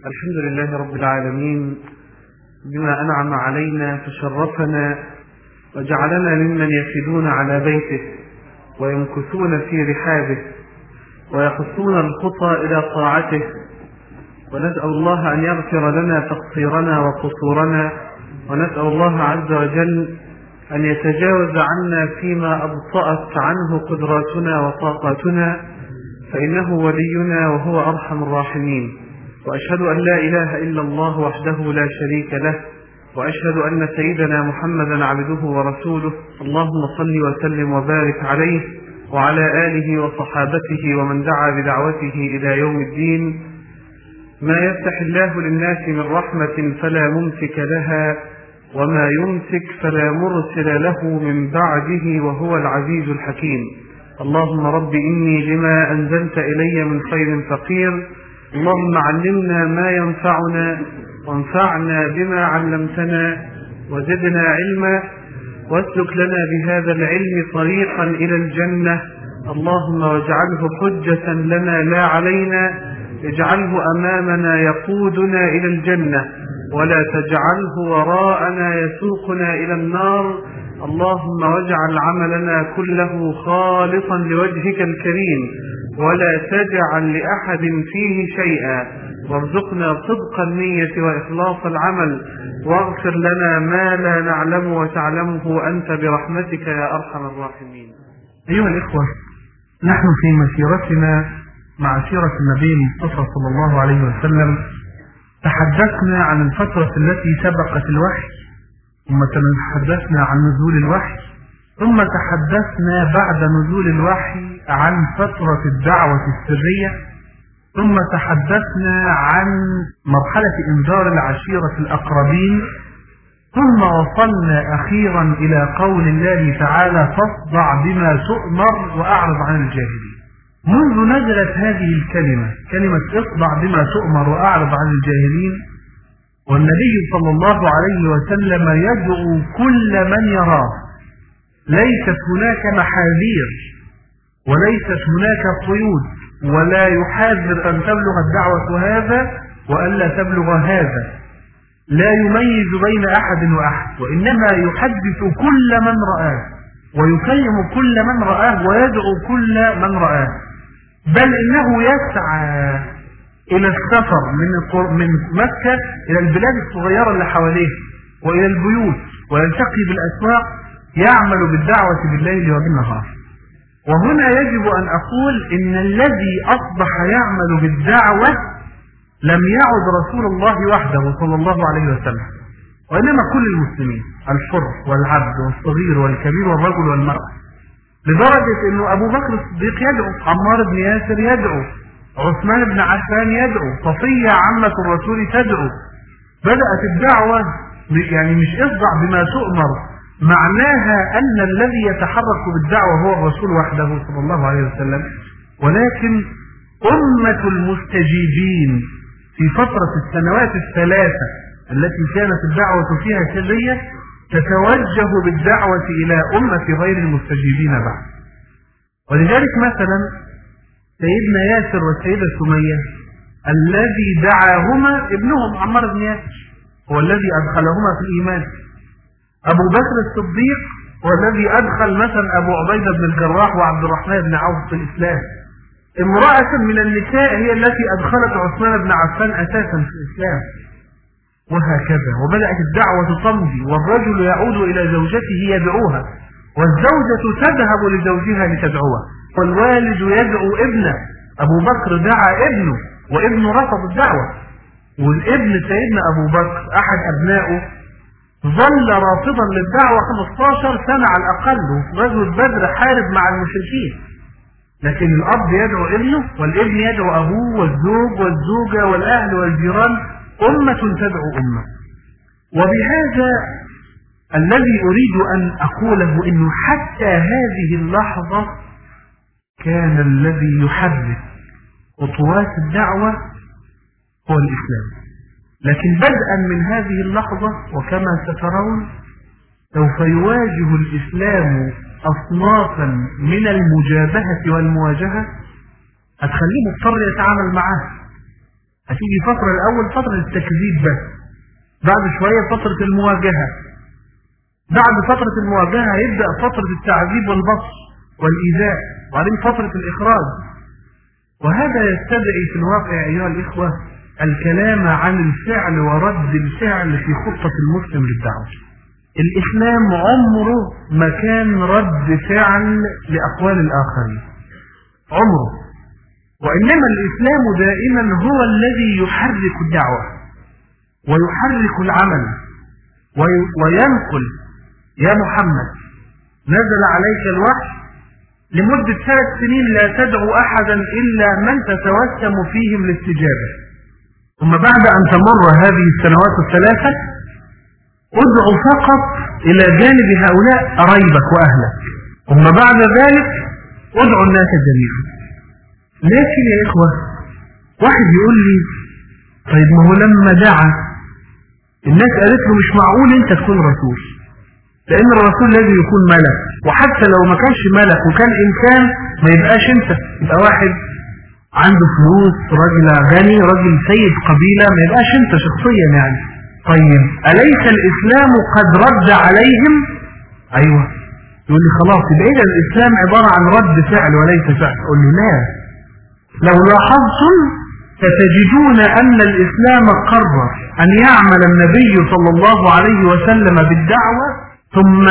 الحمد لله رب العالمين بما أنعم علينا فشرفنا وجعلنا ممن يفدون على بيته ويمكثون في رحابه ويقصون الخطى إلى طاعته، ونسأل الله أن يغفر لنا تقصيرنا وقصورنا، ونسأل الله عز وجل أن يتجاوز عنا فيما أبطأت عنه قدراتنا وطاقاتنا، فإنه ولينا وهو أرحم الراحمين. وأشهد أن لا إله إلا الله وحده لا شريك له، وأشهد أن سيدنا محمدا عبده ورسوله. اللهم صل وسلم وبارك عليه وعلى آله وصحابته ومن دعا بدعوته إلى يوم الدين. ما يفتح الله للناس من رحمة فلا ممسك لها، وما يمسك فلا مرسل له من بعده، وهو العزيز الحكيم. اللهم رب إني لما أنزلت إلي من خير فقير، اللهم علمنا ما ينفعنا وانفعنا بما علمتنا وزدنا علما، واسلك لنا بهذا العلم طريقا إلى الجنة. اللهم واجعله حجة لنا لا علينا، اجعله أمامنا يقودنا إلى الجنة، ولا تجعله وراءنا يسوقنا إلى النار. اللهم واجعل عملنا كله خالصا لوجهك الكريم، ولا تجعل لأحد فيه شيئا، وارزقنا صدق النية وإخلاص العمل، واغفر لنا ما لا نعلم وتعلمه أنت برحمتك يا أرحم الراحمين. أيها الإخوة، نحن في مسيرتنا مع سيرة النبي المصطفى صلى الله عليه وسلم تحدثنا عن الفترة التي سبقت الوحي، ثم تحدثنا عن نزول الوحي، ثم تحدثنا بعد نزول الوحي عن فترة الدعوة السرية، ثم تحدثنا عن مرحلة إنذار العشيرة الأقربين، ثم وصلنا أخيرا إلى قول الله تعالى: فاصدع بما تؤمر وأعرض عن الجاهلين. منذ نزلت هذه الكلمة، كلمة اصدع بما تؤمر وأعرض عن الجاهلين، والنبي صلى الله عليه وسلم يدعو كل من يراه. ليست هناك محاذير، وليست هناك قيود، ولا يحاذر أن تبلغ الدعوة هذا وألا تبلغ هذا، لا يميز بين أحد وأحد، وإنما يحدث كل من رآه ويكلم كل من رآه ويدعو كل من رآه. بل إنه يسعى إلى السفر من مكة إلى البلاد الصغيرة اللي حواليه وإلى البيوت، ويلتقي بالأسواق، يعمل بالدعوة بالليل وبالنهار. وهنا يجب أن أقول إن الذي أصبح يعمل بالدعوة لم يعد رسول الله وحده صلى الله عليه وسلم، وإنما كل المسلمين، الحر والعبد والصغير والكبير والرجل والمرأة، لدرجة أنه أبو بكر الصديق يدعو، عمار بن ياسر يدعو، عثمان بن عفان يدعو، صفية عمة الرسول تدعو. بدأت الدعوة يعني مش اصدع بما تؤمر معناها أن الذي يتحرك بالدعوة هو الرسول وحده صلى الله عليه وسلم، ولكن أمة المستجيبين في فترة السنوات الثلاثة التي كانت الدعوة فيها سرية تتوجه بالدعوة إلى أمة غير المستجيبين بعد. ولذلك مثلا سيدنا ياسر والسيدة سمية الذي دعاهما ابنهم عمار بن ياسر هو الذي أدخلهما في الإيمان. أبو بكر الصديق هو الذي أدخل مثلا أبو عبيدة بن الجراح وعبد الرحمن بن عوف في الإسلام. امرأة من النساء هي التي أدخلت عثمان بن عفان أساسا في الإسلام، وهكذا. وبدأت الدعوة تمضي، والرجل يعود إلى زوجته يدعوها، والزوجة تذهب لزوجها لتدعوه، والوالد يدعو ابنه. أبو بكر دعا ابنه وابنه رفض الدعوة، والابن سيدنا أبو بكر أحد أبنائه ظل رافضا للدعوة 15 سنة على الأقل، وفي غزوة بدر حارب مع المشركين. لكن الأب يدعو ابنه، والابن يدعو أبوه، والزوج والزوجة والأهل والجيران، أمة تدعو أمة. وبهذا الذي أريد أن أقوله إنه حتى هذه اللحظة كان الذي يحرك خطوات الدعوة هو الإسلام. لكن بدءا من هذه اللحظة وكما سترون سوف يواجه الإسلام أصنافا من المجابهة والمواجهة هتخليه مضطر يتعامل معها، هتيجي فترة الأول فترة التكذيب بس، بعد شوية فترة المواجهة، بعد فترة المواجهة هيبدأ فترة التعذيب والبطش والإيذاء، وبعدين فترة الإخراج. وهذا يستدعي في الواقع أيها الإخوة الكلام عن الفعل ورد الفعل في خطة المسلم للدعوة. الإسلام عمره ما كان رد فعل لأقوال الآخرين، عمره، وإنما الإسلام دائما هو الذي يحرك الدعوة ويحرك العمل وينقل. يا محمد نزل عليك الوحي لمدة 3 سنين لا تدعو أحدا إلا من تتوسم فيهم الاستجابة، ثم بعد أن تمر هذه السنوات الثلاثة ادعو فقط إلى جانب هؤلاء قرايبك وأهلك، ثم بعد ذلك ادعو الناس جميعا. لكن يا إخوة واحد يقول لي طيب ما هو لما دعا الناس قالت له مش معقول انت تكون رسول، لان الرسول لازم يكون ملك، وحتى لو ما كانش ملك وكان انسان ما يبقاش انت، يبقى واحد عنده فلوس، راجل غني، راجل سيد قبيلة، ما يبقاش انت شخصيا يعني. طيب أليس الإسلام قد رد عليهم؟ أيوة. يقول لي خلاص يبقى إذا الإسلام عبارة عن رد فعل وليس فعل. أقول له لا، لو لاحظتم ستجدون أن الإسلام قرر أن يعمل النبي صلى الله عليه وسلم بالدعوة، ثم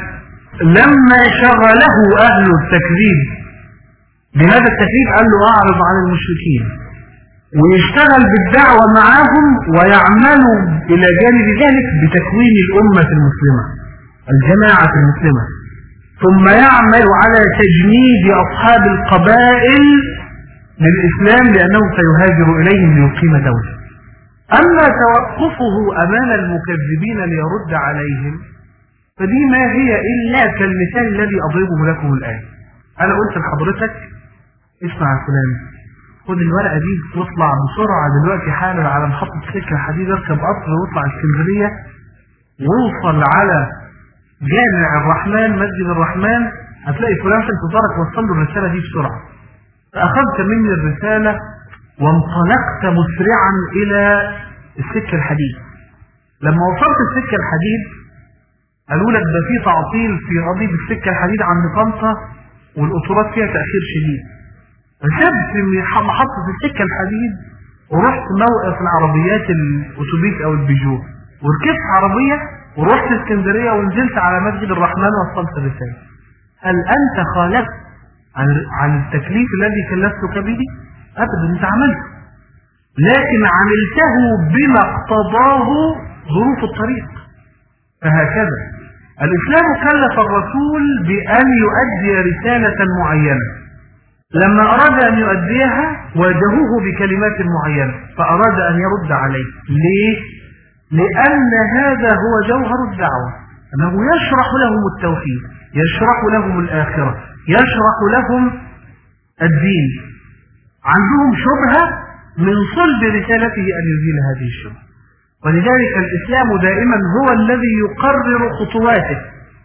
لما شغله أهل التكذيب بهذا التكذيب قال له أعرض عن المشركين، ويشتغل بالدعوة معهم ويعملوا إلى جانب ذلك بتكوين الأمة المسلمة، الجماعة المسلمة، ثم يعمل على تجنيد أصحاب القبائل للإسلام لأنه سيهاجر إليهم ليقيم دولة. أما توقفه أمام المكذبين ليرد عليهم فدي ما هي إلا كالمثال الذي أضربه لكم الآن. أنا قلت لحضرتك اسمع يا فلان، خد الورقة دي واطلع بسرعة دلوقتي حالا على محطة سكة حديد، اركب قطر واطلع اسكندرية ووصل على جامع الرحمن مسجد الرحمن، هتلاقي فلان في انتظارك، وصل له الرسالة دي بسرعة. فأخذت مني الرسالة وانطلقت مسرعا إلى السكة الحديد. لما وصلت السكة الحديد قالوا لك ده في تعطيل في قضيب السكة الحديد عند طنطا والقطورات فيها تأخير شديد. فسبت من محطة السكة الحديد ورحت موقف العربيات الأتوبيس أو البيجو، وركبت عربية ورحت اسكندرية ونزلت على مسجد الرحمن ووصلت الرسالة. هل أنت خالفت عن التكليف الذي كلفتك به؟ أبدا، أنت عملته، لكن عملته بما اقتضاه ظروف الطريق. فهكذا الإسلام كلف الرسول بأن يؤدي رسالة معينة، لما أراد أن يؤديها واجهوه بكلمات معينة فأراد أن يرد عليه. ليه؟ لأن هذا هو جوهر الدعوة، أنه يشرح لهم التوحيد، يشرح لهم الآخرة، يشرح لهم الدين. عندهم شبهة من صلب رسالته أن يزيل هذه الشبهة، ولذلك الإسلام دائما هو الذي يقرر خطواته.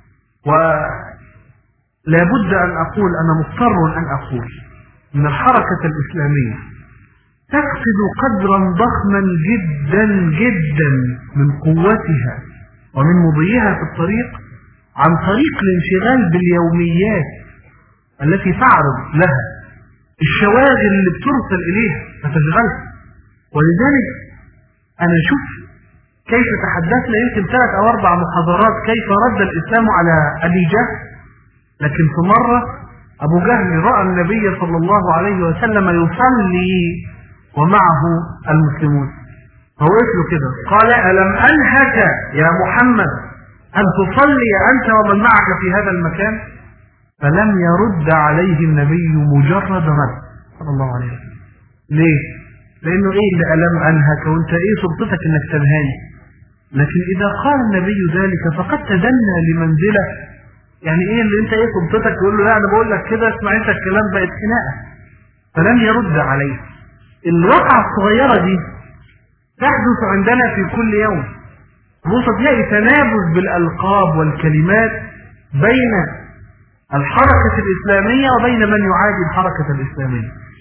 ولا بد أن أقول، أنا مضطر أن أقول إن الحركة الإسلامية تفقد قدرا ضخما جدا جدا من قوتها ومن مضيها في الطريق عن طريق الانشغال باليوميات التي تعرض لها، الشواغل اللي بترسل إليها فتشغلها. ولذلك أنا شوف كيف تحدثنا يمكن 3 أو 4 محاضرات كيف رد الإسلام على أبي جهل، لكن في مرة أبو جهل رأى النبي صلى الله عليه وسلم يصلي ومعه المسلمون، فوقف له كده قال ألم أنهك يا محمد أن تصلي أنت ومن معك في هذا المكان؟ فلم يرد عليه النبي مجرد رد صلى الله عليه وسلم. ليه؟ لأنه إيه اللي ألم أنهك وأنت إيه سلطتك إنك تنهاني؟ لكن إذا قال النبي ذلك فقد تدنى لمنزله، يعني إيه اللي أنت إيه سلطتك؟ تقول له لا أنا بقول لك كده اسمع أنت الكلام بقت خناقة، فلم يرد عليه. الواقعة الصغيرة دي تحدث عندنا في كل يوم، بص تلاقي تنابز بالألقاب والكلمات بين الحركة الإسلامية وبين من يعادي الحركة الإسلامية.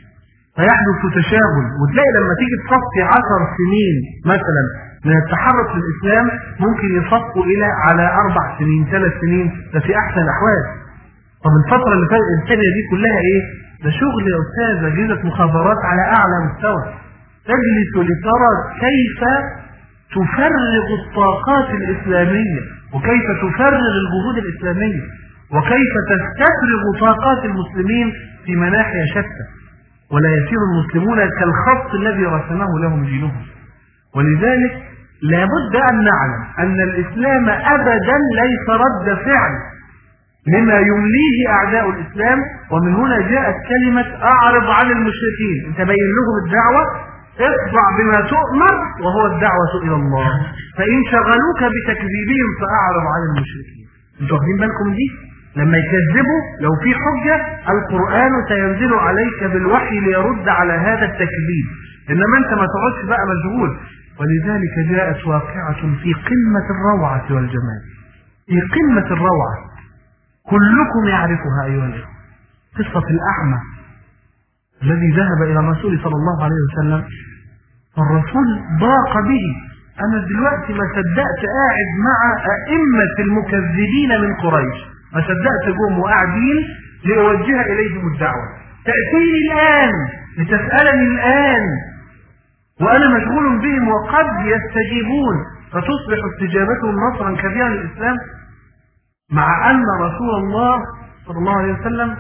فيحدث تشاغل، وتلاقي لما تيجي تصفي 10 سنين مثلا من التحرك للإسلام ممكن يصفوا إلى على 4 سنين 3 سنين، ده في أحسن الأحوال. طب الفترة اللي فاتت الثانية دي كلها إيه؟ ده شغل يا أستاذ، أجهزة مخابرات على أعلى مستوى، تجلس لترى كيف تفرغ الطاقات الإسلامية، وكيف تفرغ الجهود الإسلامية، وكيف تستفرغ طاقات المسلمين في مناحي شتى، ولا يسير المسلمون كالخط الذي رسمه لهم دينهم. ولذلك لابد أن نعلم أن الإسلام أبدا ليس رد فعل لما يمليه أعداء الإسلام. ومن هنا جاءت كلمة أعرض عن المشركين، أنت بين لهم الدعوة، اصدع بما تؤمر وهو الدعوة إلى الله، فإن شغلوك بتكذيبهم فأعرض عن المشركين. انتوا واخدين بالكم دي؟ لما يكذبوا لو في حجة القرآن سينزل عليك بالوحي ليرد على هذا التكذيب، إنما أنت ما تقعدش بقى مشغول. ولذلك جاءت واقعة في قمة الروعة والجمال، في قمة الروعة كلكم يعرفها أيها الإخوة، قصة الأعمى الذي ذهب إلى الرسول صلى الله عليه وسلم، فالرسول ضاق به. أنا دلوقتي ما صدقت قاعد مع أئمة المكذبين من قريش، ما صدقت جم وقاعدين لأوجه إليهم الدعوة، تأتيني الآن لتسألني الآن وأنا مشغول بهم وقد يستجيبون فتصبح استجابتهم نصرا كبيرا للإسلام، مع أن رسول الله صلى الله عليه وسلم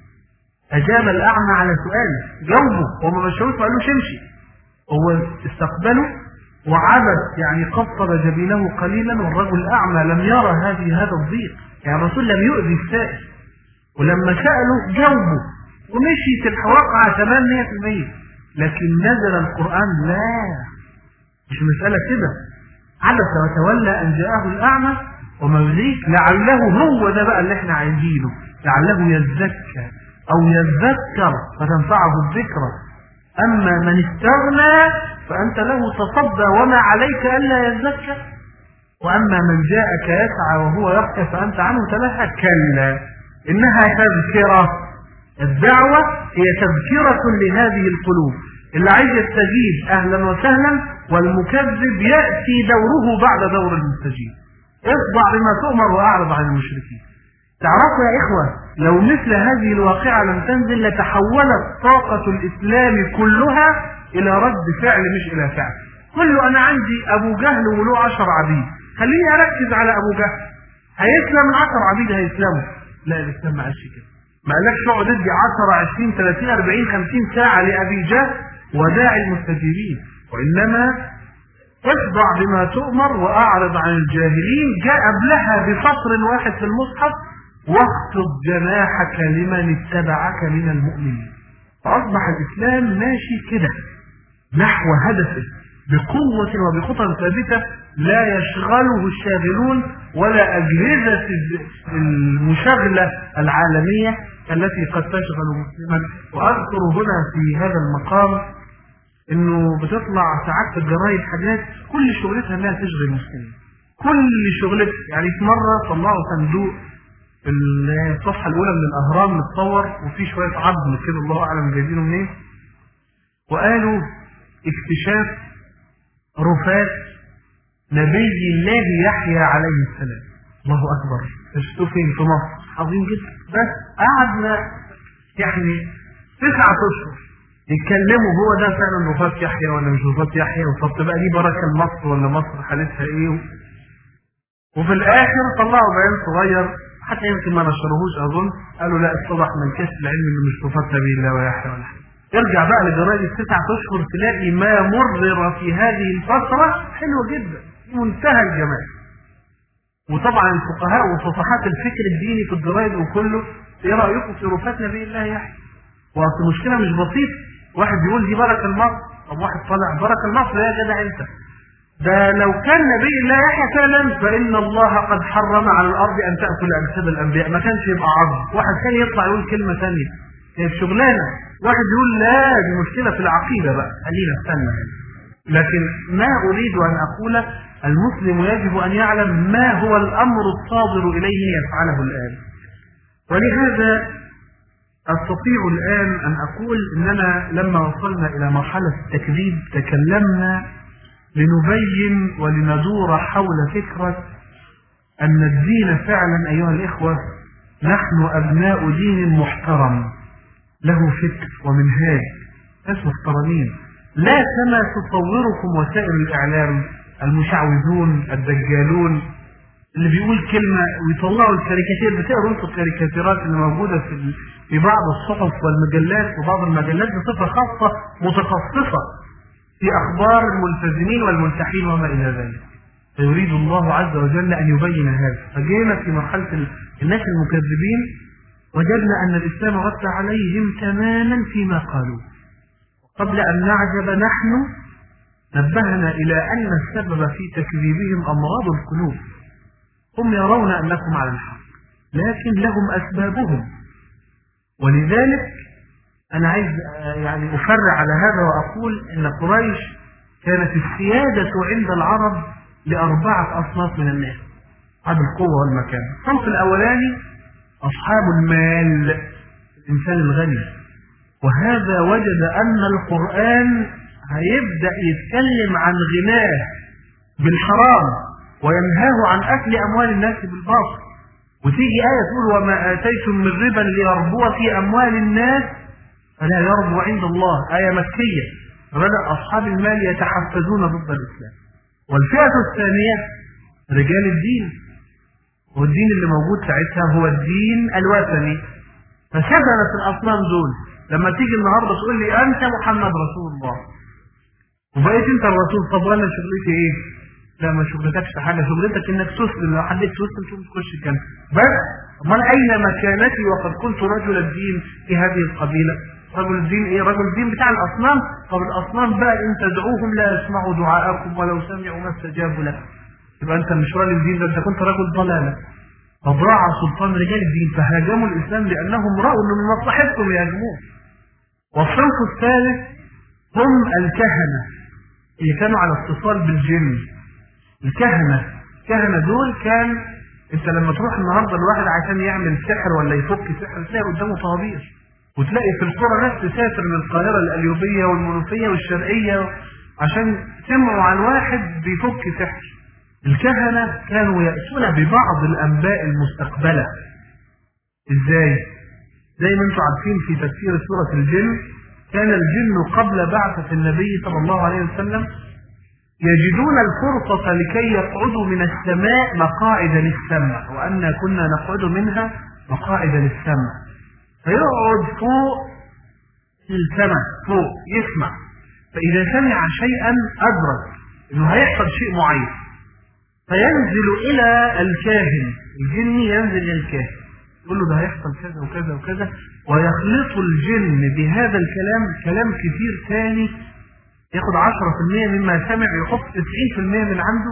أجاب الأعمى على سؤاله، جاوبه وما مشهوش ما قالوش امشي، هو استقبله وعبد يعني قصر جبينه قليلا، والرجل الأعمى لم يرى هذا الضيق، يعني الرسول لم يؤذي السائل، ولما سأله جاوبه ومشيت الواقعة 800%. لكن نزل القرآن لا، مش مسألة كده، عبس وتولى أن جاءه الأعمى وما يدريك لعله هو ده بقى اللي احنا عايزينه، لعله يزكى أو يذكر فتنفعه الذكرى. أما من استغنى فأنت له تصدى وما عليك ألا يزكى، وأما من جاءك يسعى وهو يخشى فأنت عنه تلهى. كلا إنها تذكرة، الدعوة هي تذكرة لهذه القلوب، اللي عايز يستجيب أهلا وسهلا، والمكذب يأتي دوره بعد دور المستجيب. اصدع بما تؤمر وأعرض عن المشركين. تعرفوا يا إخوة لو مثل هذه الواقعة لم تنزل لتحولت طاقة الإسلام كلها إلى رد فعل مش إلى فعل. كله أنا عندي أبو جهل وله 10 عبيد، خليني أركز على أبو جهل، هيسلم 10 عبيد هيسلموا. لا، الإسلام ما قالش كده، ما قالكش اقعد ادي 10 20 30 40 50 ساعة لأبي جهل وداعي المستجيبين، وإنما اصدع بما تؤمر وأعرض عن الجاهلين. جاء قبلها بسطر واحد في المصحف واخفض جناحك لمن اتبعك من المؤمنين. فأصبح الإسلام ماشي كده نحو هدفه بقوة وبخطى ثابتة لا يشغله الشاغلون ولا أجهزة المشغلة العالمية التي قد تشغل مسلما. وأذكر هنا في هذا المقام إنه بتطلع ساعات في الجرايد حاجات كل شغلتها إنها تشغل المسلمين، كل شغلتها. يعني في مرة طلعوا صندوق الصفحة الأولى من الأهرام متصور وفي شوية عظم كده الله أعلم جايبينه منين، وقالوا اكتشاف رفات نبي الله يحيى عليه السلام. الله أكبر، شفتوه فين؟ في مصر، عظيم جدا. بس قعدنا يعني 9 أشهر يتكلموا هو ده فعلا رفات يحيى ولا مش رفات يحيى، وطب بقى دي بركة لمصر ولا مصر حالتها ايه. وفي الآخر طلعوا بيان صغير حتى يمكن ما نشروهوش أظن، قالوا لا اتضح من كشف العلم إنه مش رفات نبي الله ويحيى ولا حاجة. ارجع بقى لجرايد 9 أشهر تلاقي ما مرر في هذه الفترة حلوة جدا منتهى الجمال. وطبعا الفقهاء وصفحات الفكر الديني في الجرايد وكله ايه رأيكم في رفات نبي الله يحيى؟ واصل المشكلة مش بسيطة، واحد بيقول دي بركة المصر، طب واحد طالع بركة المصر يا جدع انت، ده لو كان نبي الله يحيى فعلا فإن الله قد حرم على الأرض أن تأكل أجساد الأنبياء، ما كانش يبقى عظم. واحد كان يطلع يقول كلمة ثانية، هي في شغلانة. واحد يقول لا دي مشكلة في العقيدة بقى، خلينا استنى. لكن ما أريد أن أقول المسلم يجب أن يعلم ما هو الأمر الصادر إليه يفعله الآن. ولهذا أستطيع الآن أن أقول أننا لما وصلنا إلى مرحلة التكذيب تكلمنا لنبين ولندور حول فكرة أن الدين فعلا أيها الإخوة نحن أبناء دين محترم له فكر ومنهاج، ناس محترمين، لا كما تصوركم وسائل الإعلام المشعوذون الدجالون اللي بيقول كلمة ويطلعوا الكاريكاتير. بتقروا انتوا الكاريكاتيرات اللي موجودة في بعض الصحف والمجلات وبعض المجلات بصفة خاصة متخصصة في أخبار الملتزمين والملتحين وما إلى ذلك. فيريد الله عز وجل أن يبين هذا. فجينا في مرحلة الناس المكذبين وجدنا أن الإسلام رد عليهم تماما فيما قالوا. قبل أن نعجب نحن نبهنا إلى أن السبب في تكذيبهم أمراض القلوب. هم يرون أنكم على الحق لكن لهم أسبابهم، ولذلك أنا عايز يعني أفرع على هذا وأقول أن قريش كانت السيادة عند العرب ل4 أصناف من الناس على القوة والمكان. الصنف الأولاني أصحاب المال، الإنسان الغني، وهذا وجد أن القرآن هيبدأ يتكلم عن غناه بالحرام وينهاه عن أكل أموال الناس بالباطل، وتيجي آية تقول وما آتيتم من ربا ليربو في أموال الناس فلا يربو عند الله، آية مكية. بدأ أصحاب المال يتحفزون ضد الإسلام. والفئة الثانية رجال الدين، والدين اللي موجود ساعتها هو الدين الوثني. فشغلت الأصنام دول لما تيجي النهارده تقول لي أنت محمد رسول الله وبقيت أنت الرسول، طب وأنا شغلتي إيه؟ لا ما شغلتكش في حاجة، شغلتك إنك تسلم، لو حبيت تسلم شوف تخش الجنة بس. أمال أين مكانتي وقد كنت رجل الدين في هذه القبيلة؟ رجل الدين إيه؟ رجل الدين بتاع الأصنام. طب الأصنام بقى إن تدعوهم لا يسمعوا دعاءكم ولو سمعوا ما استجابوا لك. يبقى أنت مش رجل الدين، ده أنت كنت رجل ضلالة. فضاع سلطان رجال الدين فهاجموا الإسلام لأنهم رأوا أنه من مصلحتهم يهاجموه. والصنف الثالث هم الكهنة اللي كانوا على اتصال بالجن. الكهنة دول كان انت لما تروح النهارده الواحد عشان يعمل سحر ولا يفك سحر تلاقي قدامه طوابير، وتلاقي في القرى ناس تسافر من القاهرة القليوبية والمنوفية والشرقية عشان سمعوا عن واحد بيفك سحر. الكهنة كانوا يأتون ببعض الأنباء المستقبلة. ازاي؟ زي ما انتم عارفين في تفسير سورة الجن كان الجن قبل بعثة النبي صلى الله عليه وسلم يجدون الفرصة لكي يقعدوا من السماء مقاعد للسمع، وأنا كنا نقعد منها مقاعد للسمع. فيقعد فوق السماء فوق يسمع، فإذا سمع شيئا أدرك إنه هيحصل شيء معين فينزل إلى الكاهن، الجن ينزل إلى الكاهن يقول له ده هيحصل كذا وكذا وكذا، ويخلط الجن بهذا الكلام كلام كثير ثاني، ياخد 10% مما سمع يحط 90% من عنده،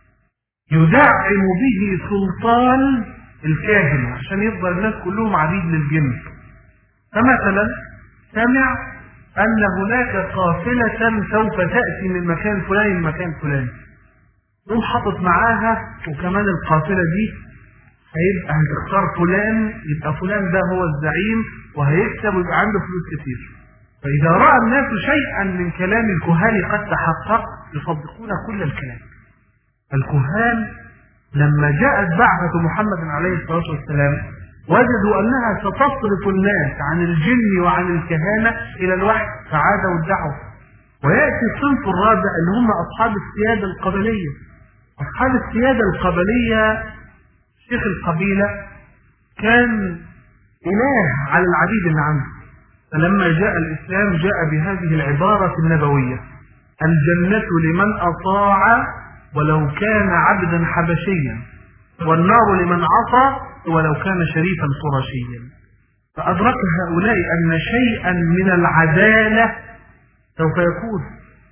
يدعم به سلطان الكاهن عشان يفضل الناس كلهم عبيد للجن. فمثلا سمع أن هناك قافلة سوف تأتي من مكان فلان لمكان فلان، يقوم حاطط معاها وكمان القافلة دي هيبقى هتختار فلان، يبقى فلان ده هو الزعيم وهيكسب ويبقى عنده فلوس كتير. فإذا رأى الناس شيئا من كلام الكهان قد تحقق يصدقون كل الكلام. الكهان لما جاءت بعثة محمد عليه الصلاة والسلام وجدوا أنها ستصرف الناس عن الجن وعن الكهانة إلى الوحي فعادوا الدعوة. ويأتي الصنف الرابع اللي هم أصحاب السيادة القبلية. أصحاب السيادة القبلية شيخ القبيلة كان إله على العبيد اللي عنده، فلما جاء الإسلام جاء بهذه العبارة النبوية: الجنة لمن أطاع ولو كان عبدا حبشيا، والنار لمن عصى ولو كان شريفا قرشيا. فأدرك هؤلاء أن شيئا من العدالة سوف يكون.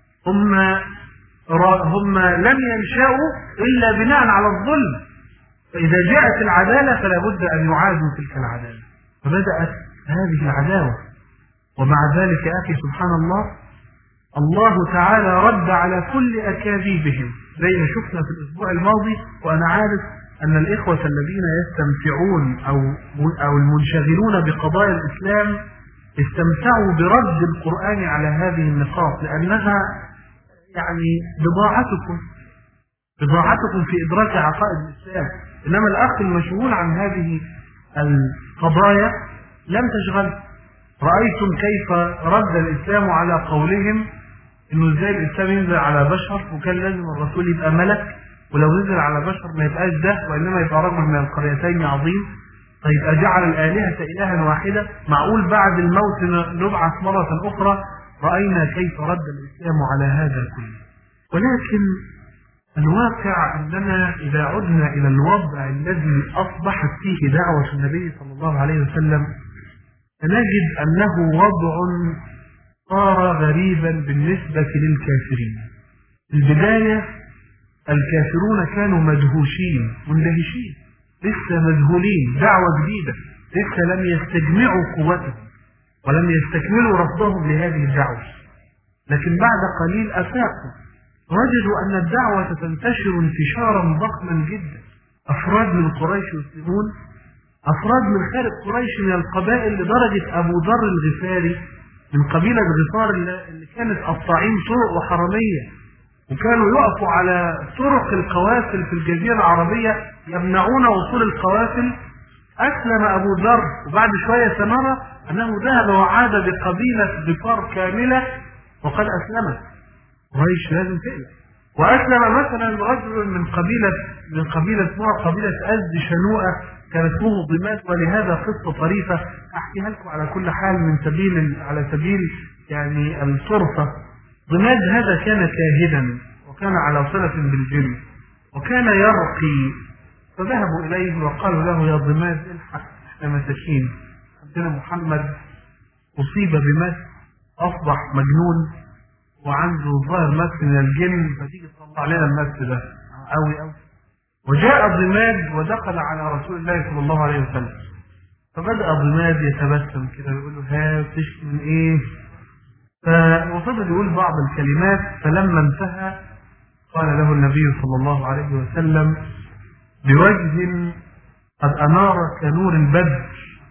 هم لم ينشأوا إلا بناء على الظلم، فإذا جاءت العدالة فلا بد أن يعادوا تلك العدالة. فبدأت هذه العداوة، ومع ذلك يا أخي سبحان الله، الله تعالى رد على كل أكاذيبهم زي ما شفنا في الأسبوع الماضي. وأنا عارف أن الإخوة الذين يستمتعون أو المنشغلون بقضايا الإسلام استمتعوا برد القرآن على هذه النقاط، لأنها يعني بضاعتكم في إدراك عقائد الإسلام. إنما الأخ المشغول عن هذه القضايا لم تشغل. رأيتم كيف رد الإسلام على قولهم إنه إزاي الإسلام ينزل على بشر، وكان لازم الرسول يبقى ملك، ولو نزل على بشر ما يبقاش ده وإنما يبقى رجل من القريتين عظيم. طيب أجعل الآلهة إلها واحدة؟ معقول بعد الموت نبعث مرة أخرى؟ رأينا كيف رد الإسلام على هذا الكل. ولكن الواقع أننا إذا عدنا إلى الوضع الذي أصبحت فيه دعوة النبي صلى الله عليه وسلم نجد أنه وضع صار غريبا بالنسبة للكافرين. في البداية الكافرون كانوا مدهوشين مندهشين، لسه مذهولين، دعوة جديدة، لسه لم يستجمعوا قوتهم ولم يستكملوا رفضهم لهذه الدعوة. لكن بعد قليل أفاقوا، وجدوا أن الدعوة تنتشر انتشارا ضخما جدا. أفراد من قريش يسلمون، أفراد من خارج قريش من القبائل، لدرجة أبو ذر الغفاري من قبيلة غفار اللي كانت قطاعين طرق وحرمية، وكانوا يقفوا على طرق القوافل في الجزيرة العربية يمنعون وصول القوافل. أسلم أبو ذر، وبعد شوية سنرى أنه ذهب وعاد بقبيلة غفار كاملة وقد أسلمت. قريش لازم تقلق. وأسلم مثلا رجل من قبيلة اسمها قبيلة أزد شنوءة، كان اسمه ضماد، ولهذا قصة طريفة أحكيها لكم على كل حال على سبيل يعني الطرفة. ضماد هذا كان كاهنا وكان على صلة بالجن وكان يرقي، فذهبوا إليه وقالوا له يا ضماد الحق، احنا مساكين، عندنا محمد أصيب بمس، أصبح مجنون وعنده ظاهر مس من الجن، فتيجي تطلع علينا المس ده قوي. وجاء ضماد ودخل على رسول الله صلى الله عليه وسلم، فبدأ ضماد يتبسم كده ويقول له ها بتشكي من ايه؟ وفضل يقول بعض الكلمات، فلما انتهى قال له النبي صلى الله عليه وسلم بوجه قد أنار كنور البدر،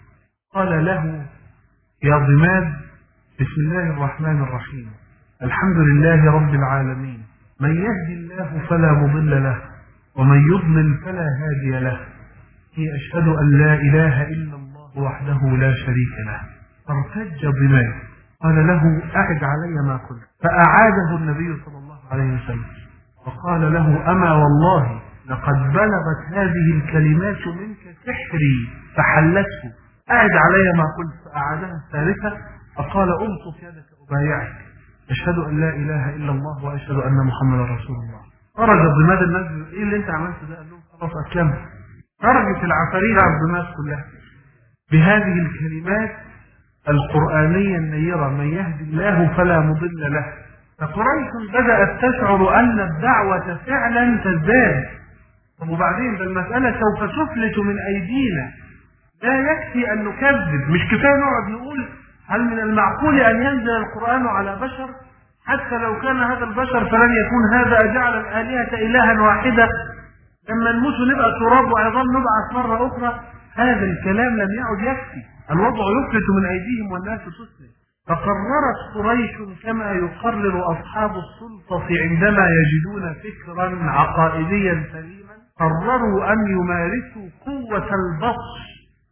قال له يا ضماد بسم الله الرحمن الرحيم، الحمد لله رب العالمين، من يهدي الله فلا مضل له ومن يضلل فلا هادي له، أشهد أن لا إله إلا الله وحده لا شريك له. فارتج ضماد، قال له أعد علي ما قلت، فأعاده النبي صلى الله عليه وسلم وقال له أما والله لقد بلغت هذه الكلمات منك سحري فحلته، أعد علي ما قلت. فأعادها الثالثة فقال أنصف يدك أبايعك، أشهد أن لا إله إلا الله وأشهد أن محمدا رسول الله. خرج ضماد الناس، إيه اللي أنت عملته ده؟ قال لهم خلاص أسلمت. خرجت العفاريت على الضماد كلها بهذه الكلمات القرآنية النيرة، من يهدي الله فلا مضل له. فقريش بدأت تشعر أن الدعوة فعلا تزداد. طب وبعدين ده المسألة سوف تفلت من أيدينا، لا يكفي أن نكذب، مش كفاية نقعد نقول هل من المعقول أن ينزل القرآن على بشر؟ حتى لو كان هذا البشر فلن يكون هذا أجعل الآلهة إلها واحدة، لما نموت ونبقى تراب وعظام نبعث مرة أخرى. هذا الكلام لم يعد يكفي، الوضع يفلت من أيديهم والناس تسلم. فقررت قريش كما يقرر أصحاب السلطة عندما يجدون فكرا عقائديا سليما، قرروا أن يمارسوا قوة البطش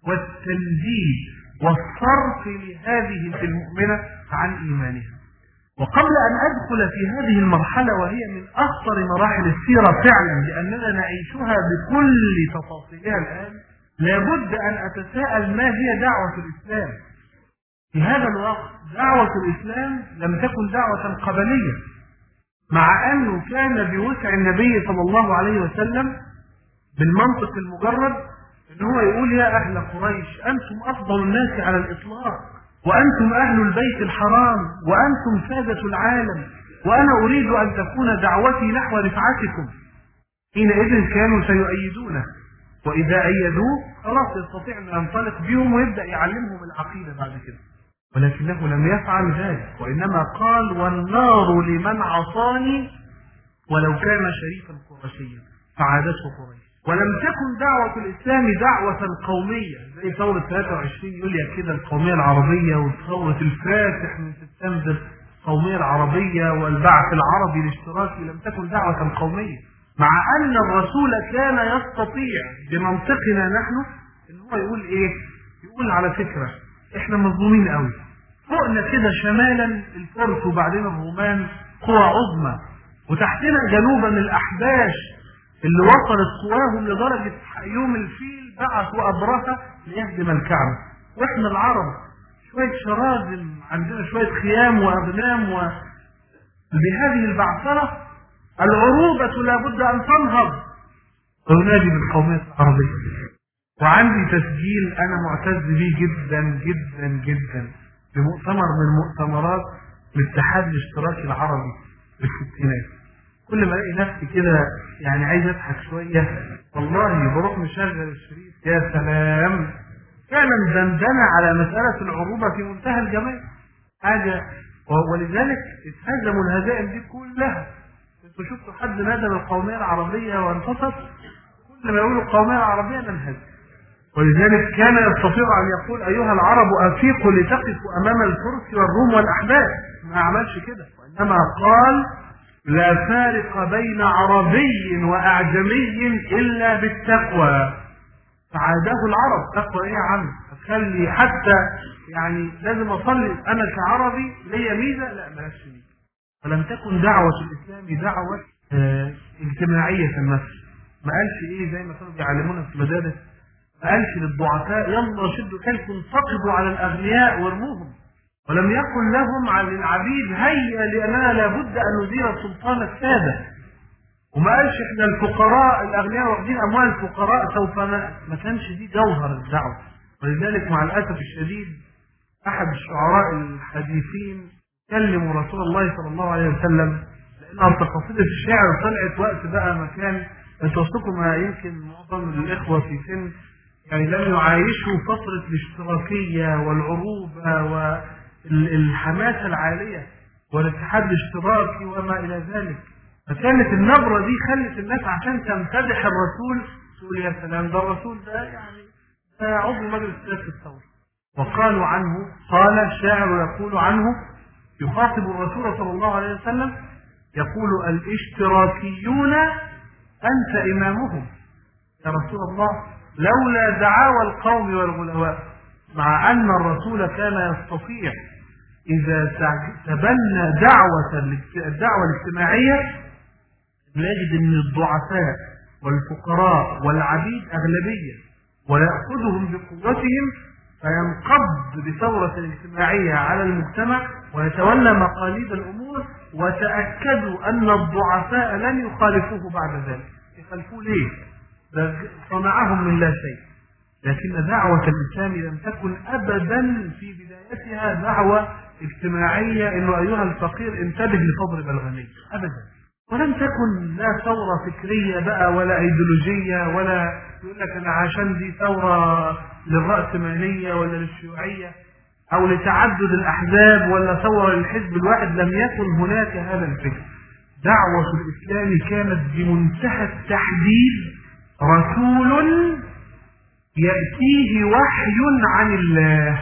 والتنديد والصرف لهذه المؤمنة عن إيمانها. وقبل أن أدخل في هذه المرحلة وهي من أخطر مراحل السيرة فعلا لأننا نعيشها بكل تفاصيلها الآن، لابد أن أتساءل ما هي دعوة الإسلام؟ في هذا الوقت دعوة الإسلام لم تكن دعوة قبلية، مع أنه كان بوسع النبي صلى الله عليه وسلم بالمنطق المجرد أن هو يقول يا أهل قريش أنتم أفضل الناس على الإطلاق، وأنتم أهل البيت الحرام، وأنتم سادة العالم، وأنا أريد أن تكون دعوتي نحو رفعتكم. حينئذ كانوا سيؤيدونه، وإذا أيدوه خلاص يستطيع أن ينطلق بهم ويبدأ يعلمهم العقيدة بعد كده. ولكنه لم يفعل ذلك، وإنما قال والنار لمن عصاني ولو كان شريفا قرشيا، فعادته قريش. ولم تكن دعوة الإسلام دعوة قومية زي ثورة 23 يوليو كده القومية العربية، وثورة الفاتح من سبتمبر القومية العربية، والبعث العربي الاشتراكي. لم تكن دعوة قومية، مع أن الرسول كان يستطيع بمنطقنا نحن إن هو يقول إيه؟ يقول على فكرة إحنا مظلومين قوي، فوقنا كده شمالا الفرس وبعدين الرومان قوى عظمى، وتحتنا جنوبا الأحباش اللي وصلت قواهم لدرجة يوم الفيل بعثوا أبرهة ليهدم الكعبة، وإحنا العرب شوية شراذم، عندنا شوية خيام وأغنام، وبهذه البعثرة العروبة لابد أن تنهض. أنادي بالقومية العربية، وعندي تسجيل أنا معتز به جدا جدا جدا بمؤتمر من مؤتمرات الاتحاد الاشتراكي العربي في الستينات. كل ما الاقي نفسي كده يعني عايز اضحك شويه والله بروح مشغل الشريط، يا سلام، فعلا دندنه على مساله العروبه في منتهى الجمال حاجه. ولذلك اتهزموا الهزائم دي كلها. انتوا شفتوا حد نادى بالقوميه العربيه وانتصر؟ كل ما يقولوا القوميه العربيه ننهزم. ولذلك كان يستطيع ان يقول ايها العرب افيقوا لتقفوا امام الفرس والروم والاحباش، ما عملش كده، وانما قال لا فارق بين عربي واعجمي الا بالتقوى. فعاده العرب تقوى ايه يا عم؟ هتخلي حتى يعني لازم اصلي انا كعربي ليا ميزه؟ لا بلاش ميزه. فلم تكن دعوه الاسلام دعوه اجتماعيه في النفس. ما قالش ايه زي ما كانوا بيعلمونا في المدارس، ما قالش للضعفاء يلا شدوا كلكم انتقضوا على الاغنياء وارموهم، ولم يقل لهم عن العبيد هيا لاننا لابد ان ندير السلطان الساده، وما قالش احنا الفقراء الاغنياء واخدين اموال الفقراء سوف ما كانش دي جوهر الدعوه. ولذلك مع الاسف الشديد احد الشعراء الحديثين كلموا رسول الله صلى الله عليه وسلم، لان قصيده الشعر طلعت وقت بقى مكان انتوا اصلكم يمكن معظم الاخوه في سن يعني لم يعايشوا فتره الاشتراكيه والعروبه والحماسه العاليه والاتحاد الاشتراكي وما الى ذلك. فكانت النبره دي خلت الناس عشان تمتدح الرسول تقول يا سلام ده الرسول ده يعني ده عضو مجلس سياسه الثوره. وقالوا عنه، قال الشاعر يقول عنه يخاطب الرسول صلى الله عليه وسلم يقول الاشتراكيون أنت إمامهم يا رسول الله، لولا دعاوى القوم والغلواء. مع أن الرسول كان يستطيع إذا تبنى الدعوة الاجتماعية نجد أن الضعفاء والفقراء والعبيد أغلبية، ويأخذهم بقوتهم فينقض بثورة اجتماعية على المجتمع ويتولى مقاليد الأمور. وتأكدوا أن الضعفاء لن يخالفوه بعد ذلك. يخالفوه ليه؟ صنعهم من لا شيء. لكن دعوة الإسلام لم تكن أبدا في بدايتها دعوة اجتماعية إنه أيها الفقير انتبه لفضل الغني أبدا. ولم تكن لا ثورة فكرية بقى ولا ايديولوجية ولا يقول لك أنا عشان دي ثورة للرأسمالية ولا للشيوعية أو لتعدد الأحزاب ولا ثورة للحزب الواحد. لم يكن هناك هذا الفكر. دعوة الإسلام كانت بمنتهى التحديد رسول يأتيه وحي عن الله.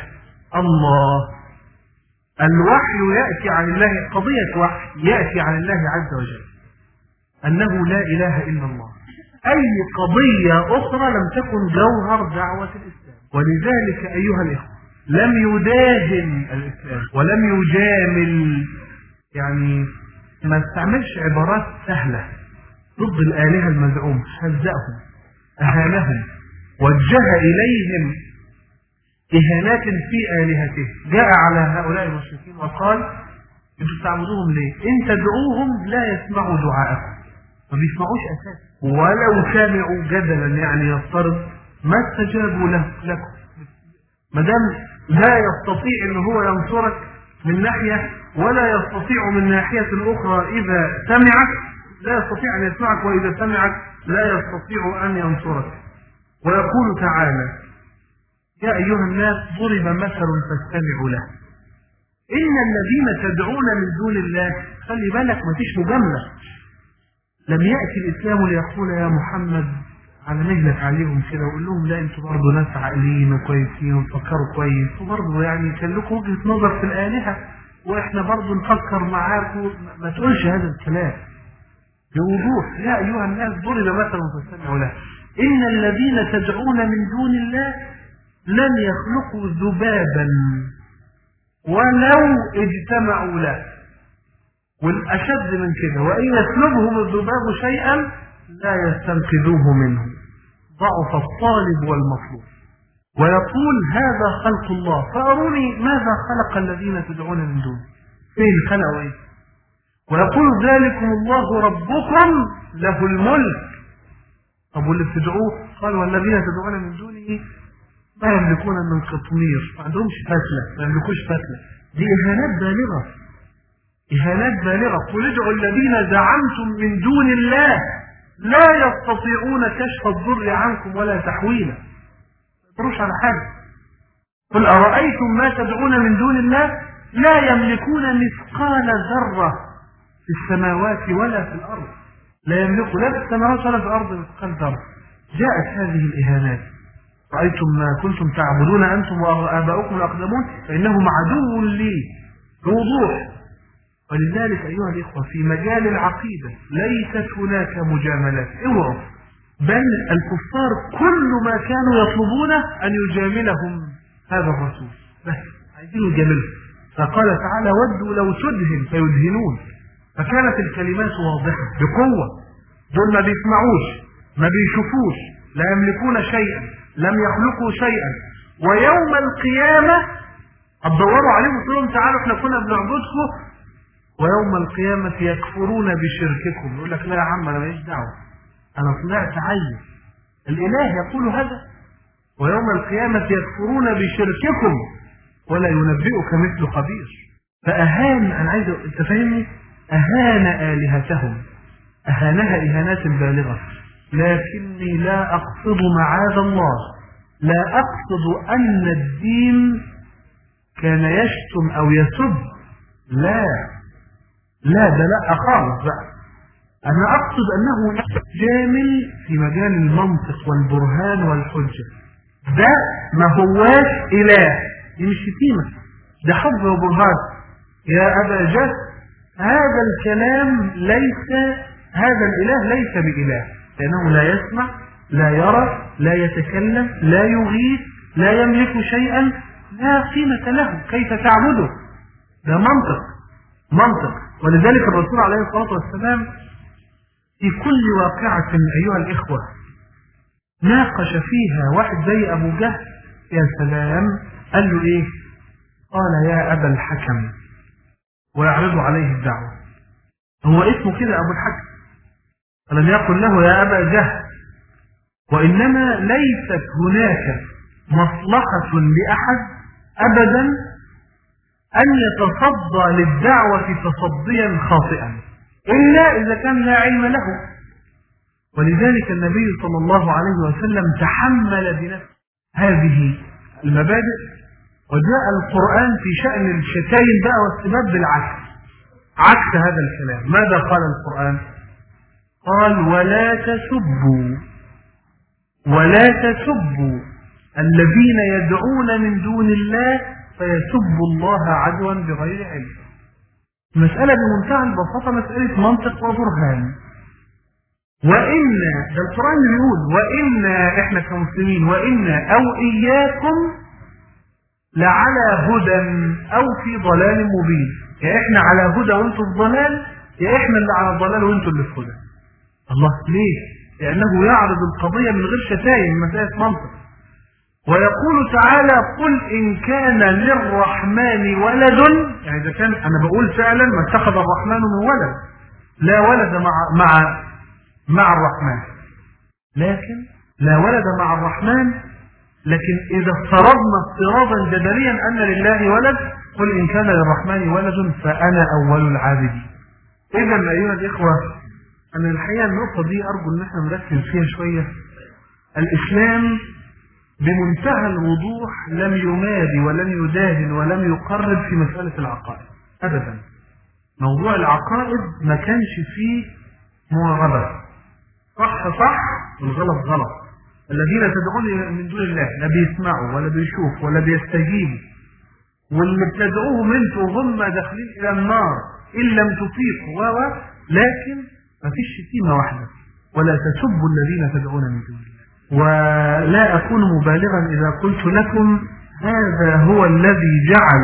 الوحي يأتي عن الله، قضية وحي يأتي عن الله عز وجل أنه لا إله إلا الله. أي قضية أخرى لم تكن جوهر دعوة الإسلام. ولذلك أيها الإخوة لم يداهن الإسلام ولم يجامل، يعني ما استعملش عبارات سهلة ضد الآلهة المزعومة، هزأهم أهانهم وجه إليهم إهانات في آلهته. جاء على هؤلاء المشركين وقال انتوا تعبدوهم ليه؟ ان تدعوهم لا يسمعوا دعاءكم. ما بيسمعوش أساسا، ولو سمعوا جدلا يعني يفترض ما استجابوا لكم. ما دام لا يستطيع ان هو ينصرك من ناحية ولا يستطيع من ناحية أخرى، إذا سمعك لا يستطيع أن يسمعك، وإذا سمعك لا يستطيع أن ينصرك. ويقول تعالى يا أيها الناس ضرب مثل فاستمعوا له إن الذين تدعون من دون الله، خلي بالك ما فيش مجاملة. لم يأتي الإسلام ليقول يا محمد على مهلك عليهم كده وقول لهم لا انتوا برضه ناس عاقلين وكويسين وتفكروا كويس، وبرضه يعني كان لكم وجهة نظر في الآلهة واحنا برضه نفكر معاكم. ما تقولش هذا الكلام بوضوح. يا أيها الناس ضرب مثل فاستمعوا له إن الذين تدعون من دون الله لن يخلقوا ذبابا ولو اجتمعوا له. والأشد من كده وإن يسلبهم الذباب شيئا لا يستنقذوه منه، ضعف الطالب والمطلوب. ويقول هذا خلق الله فأروني ماذا خلق الذين تدعون من دونه، فين خلقوا ايه؟ ويقول ذلكم الله ربكم له الملك. طب واللي بتدعوه قال والذين تدعون من دونه ما يملكون من قطمير، ما عندهمش فتلة، ما يملكوش فتلة. دي إهانات بالغة، إهانات بالغة. قل ادعوا الذين زعمتم من دون الله لا يستطيعون كشف الضر عنكم ولا تحويلا، ما يقدروش على حاجة. قل أرأيتم ما تدعون من دون الله لا يملكون مثقال ذرة في السماوات ولا في الأرض، لا يملكوا لا في السماوات ولا في الأرض مثقال ذرة. جاءت هذه الإهانات. رأيتم ما كنتم تعبدون أنتم وآباؤكم الأقدمون فإنهم عدو لي بوضوح. ولذلك أيها الإخوة في مجال العقيدة ليست هناك مجاملات، اوعوا، بل الكفار كل ما كانوا يطلبونه أن يجاملهم هذا الرسول، بس عايزين يجاملهم. فقال تعالى ودوا لو تدهن فيدهنون. فكانت الكلمات واضحة بقوة. دول ما بيسمعوش، ما بيشوفوش، لا يملكون شيئا، لم يخلقوا شيئا، ويوم القيامة هتدوروا عليهم وتقولوا لهم تعالوا احنا كنا بنعبدكم، ويوم القيامة يكفرون بشرككم. يقول لك لا يا عم انا ماليش دعوة، انا طلعت عيل. الاله يقول هذا. ويوم القيامة يكفرون بشرككم ولا ينبئك مثل خبير. فأهان، انا عايز انت فاهمني، أهان آلهتهم، أهانها إهانات بالغة. لكني لا أقصد معاذ الله، لا أقصد أن الدين كان يشتم أو يسب، لا ده لا خالص بقى. أنا أقصد أنه جامل في مجال المنطق والبرهان والحجة. ده ما هواش إله، دي مش شتيمة، ده حجة وبرهان. يا أبا جهل هذا الكلام ليس، هذا الإله ليس بإله، لأنه لا يسمع، لا يرى، لا يتكلم، لا يغيث، لا يملك شيئا، لا قيمة له، كيف تعبده؟ ده منطق. ولذلك الرسول عليه الصلاة والسلام في كل واقعة أيها الإخوة ناقش فيها واحد زي أبو جهل، يا سلام، قال له إيه؟ قال يا أبا الحكم، ويعرض عليه الدعوة. هو اسمه كده أبو الحكم، فلم يقل له يا أبا جهل. وإنما ليست هناك مصلحة لأحد أبدا أن يتصدى للدعوة تصديا خاطئا إلا إذا كان لا علم له. ولذلك النبي صلى الله عليه وسلم تحمل بنفسه هذه المبادئ، وجاء القرآن في شأن الشتايم بقى والسباب بالعكس، عكس هذا الكلام. ماذا قال القرآن؟ قال ولا تسبوا الذين يدعون من دون الله فيسبوا الله عدوا بغير علم. مسألة بمنتهى البساطة، مسألة منطق وبرهان. وإن ده القرآن بيقول وإن إحنا كمسلمين وإن أو إياكم لعلى هدى أو في ضلال مبين. يا إحنا على هدى وإنتم في ضلال، يا إحنا اللي على ضلال وإنتم اللي في هدى. الله ليه؟ لأنه يعرض القضية من غير شتايم، مسألة منطق. ويقول تعالى قل إن كان للرحمن ولد، يعني إذا كان أنا بقول فعلا ما اتخذ الرحمن من ولد، لا ولد مع الرحمن، لكن لا ولد مع الرحمن. لكن إذا افترضنا افتراضا جدليا أن لله ولد، قل إن كان للرحمن ولد فأنا أول العابدين. إذا أيها الإخوة، أنا الحقيقة النقطة دي أرجو أن احنا نركز فيها شوية. الإسلام بمنتهى الوضوح لم يماري ولم يداهن ولم يقرب في مسألة العقائد أبدا. موضوع العقائد ما كانش فيه مواغبة، صح والغلط غلط. الذين تدعون من دون الله لا بيسمعوا ولا بيشوفوا ولا بيستجيبوا، واللي بتدعوهم انتوا وهم داخلين الى النار ان لم تطيقوا لكن ما فيش شتيمه واحده، ولا تسبوا الذين تدعون من دون الله. ولا اكون مبالغا اذا قلت لكم هذا هو الذي جعل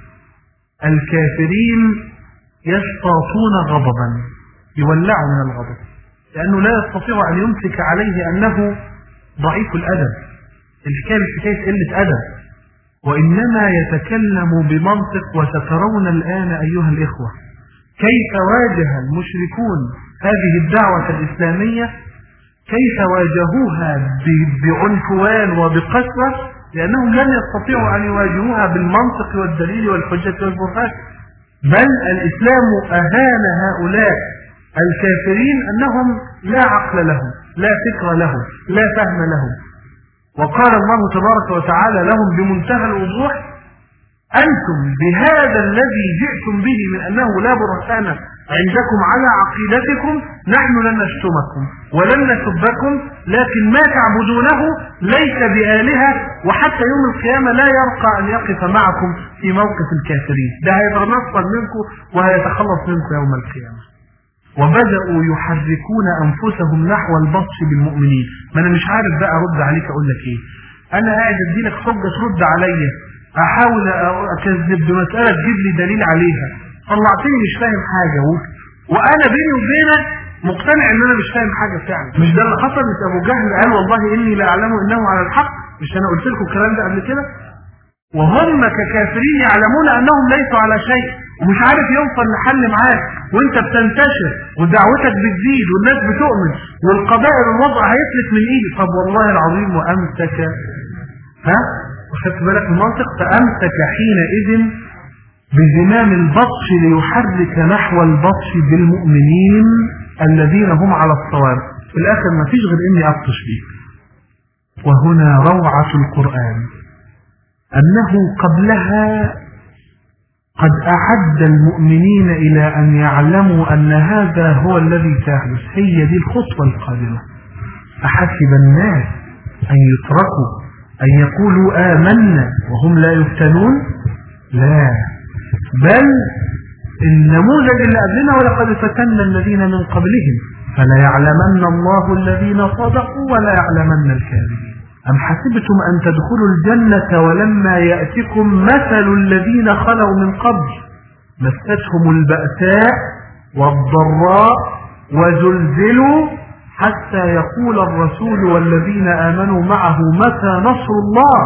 الكافرين يشتاطون غضبا، يولعوا من الغضب، لانه لا يستطيع ان يمسك عليه انه ضعيف الادب. الحكايه مش حكايه قله ادب، وانما يتكلم بمنطق. وسترون الان ايها الاخوه كيف واجه المشركون هذه الدعوه الاسلاميه، كيف واجهوها بعنفوان وبقسوه، لانهم لم يستطيعوا ان يواجهوها بالمنطق والدليل والحجه والبرهان، بل الاسلام اهان هؤلاء الكافرين انهم لا عقل لهم، لا فكر لهم، لا فهم لهم. وقال الله تبارك وتعالى لهم بمنتهى الوضوح: أنتم بهذا الذي جئتم به من أنه لا برهان عندكم على عقيدتكم نحن لن نشتمكم ولن نسبكم، لكن ما تعبدونه ليس بآلهة، وحتى يوم القيامة لا يرقى أن يقف معكم في موقف الكافرين، ده هيتنصل منكم وهيتخلص منكم يوم القيامة. وبدأوا يحركون أنفسهم نحو البطش بالمؤمنين. ما أنا مش عارف بقى أرد عليك أقول لك إيه، أنا قاعد أديلك حجة ترد عليا، أحاول أكذب بمسألة تجيب لي دليل عليها، طلعتني مش فاهم حاجة، وأنا بيني وبينك مقتنع إن أنا مش فاهم حاجة فعلا. مش ده اللي حصل؟ مش أبو جهل قال والله إني لا أعلم إنه على الحق؟ مش أنا قلت لكم الكلام ده قبل كده؟ وهم ككافرين يعلمون أنهم ليسوا على شيء، ومش عارف يوصل لحل معاك، وانت بتنتشر ودعوتك بتزيد والناس بتؤمن والقبائل الوضع هيفلت من ايدي. طب والله العظيم وامسك، وخدت بالك المنطق، فامسك حينئذ بزمام البطش ليحرك نحو البطش بالمؤمنين الذين هم على الصواب. في الاخر ما فيش غير اني ابطش بيه. وهنا روعة القرآن انه قبلها قد أعد المؤمنين إلى أن يعلموا أن هذا هو الذي سيحدث. هي دي الخطوة القادمة. أحسب الناس أن يتركوا أن يقولوا آمنا وهم لا يفتنون؟ لا، بل النموذج اللي قبلنا ولقد فتنا الذين من قبلهم فلا يعلمن الله الذين صدقوا ولا يعلمن الكاذبين. أم حسبتم أن تدخلوا الجنة ولما يأتكم مثل الذين خلوا من قبل مستهم البأساء والضراء وزلزلوا حتى يقول الرسول والذين آمنوا معه متى نصر الله؟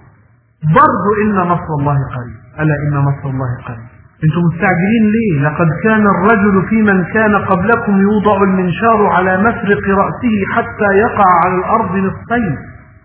برضو إن نصر الله قريب، ألا إن نصر الله قريب. أنتم مستعجلين ليه؟ لقد كان الرجل في من كان قبلكم يوضع المنشار على مفرق رأسه حتى يقع على الأرض نصفين،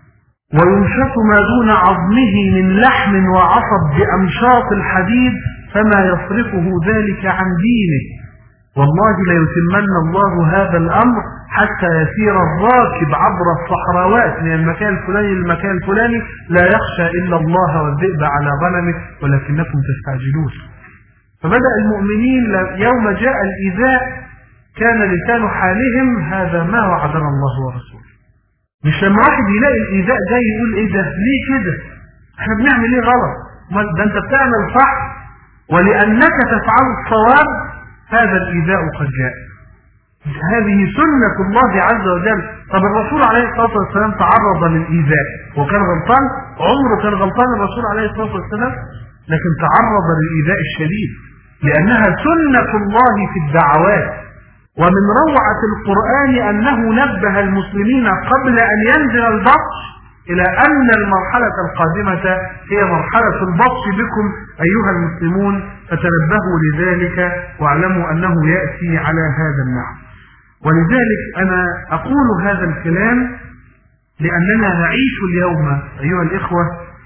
وينشط ما دون عظمه من لحم وعصب بأمشاط الحديد فما يصرفه ذلك عن دينه. والله ليتمن الله هذا الأمر حتى يسير الراكب عبر الصحراوات من المكان الفلاني للمكان الفلاني لا يخشى إلا الله والذئب على غنمه ولكنكم تستعجلون. فبدأ المؤمنين يوم جاء الإيذاء كان لسان حالهم هذا ما وعدنا الله ورسوله. مش لما واحد يلاقي الإيذاء ده يقول إيه ده؟ ليه كده؟ احنا بنعمل إيه غلط؟ ده أنت بتعمل صح، ولأنك تفعل الصواب هذا الإيذاء قد جاء. هذه سنة الله عز وجل. طب الرسول عليه الصلاة والسلام تعرض للإيذاء وكان غلطان؟ عمره كان غلطان الرسول عليه الصلاة والسلام؟ لكن تعرض للإيذاء الشديد لأنها سنة الله في الدعوات. ومن روعة القرآن أنه نبه المسلمين قبل أن ينزل البطش إلى أن المرحلة القادمة هي مرحلة البطش بكم أيها المسلمون، فتنبهوا لذلك واعلموا أنه يأتي على هذا النحو. ولذلك أنا أقول هذا الكلام لأننا نعيش اليوم أيها الإخوة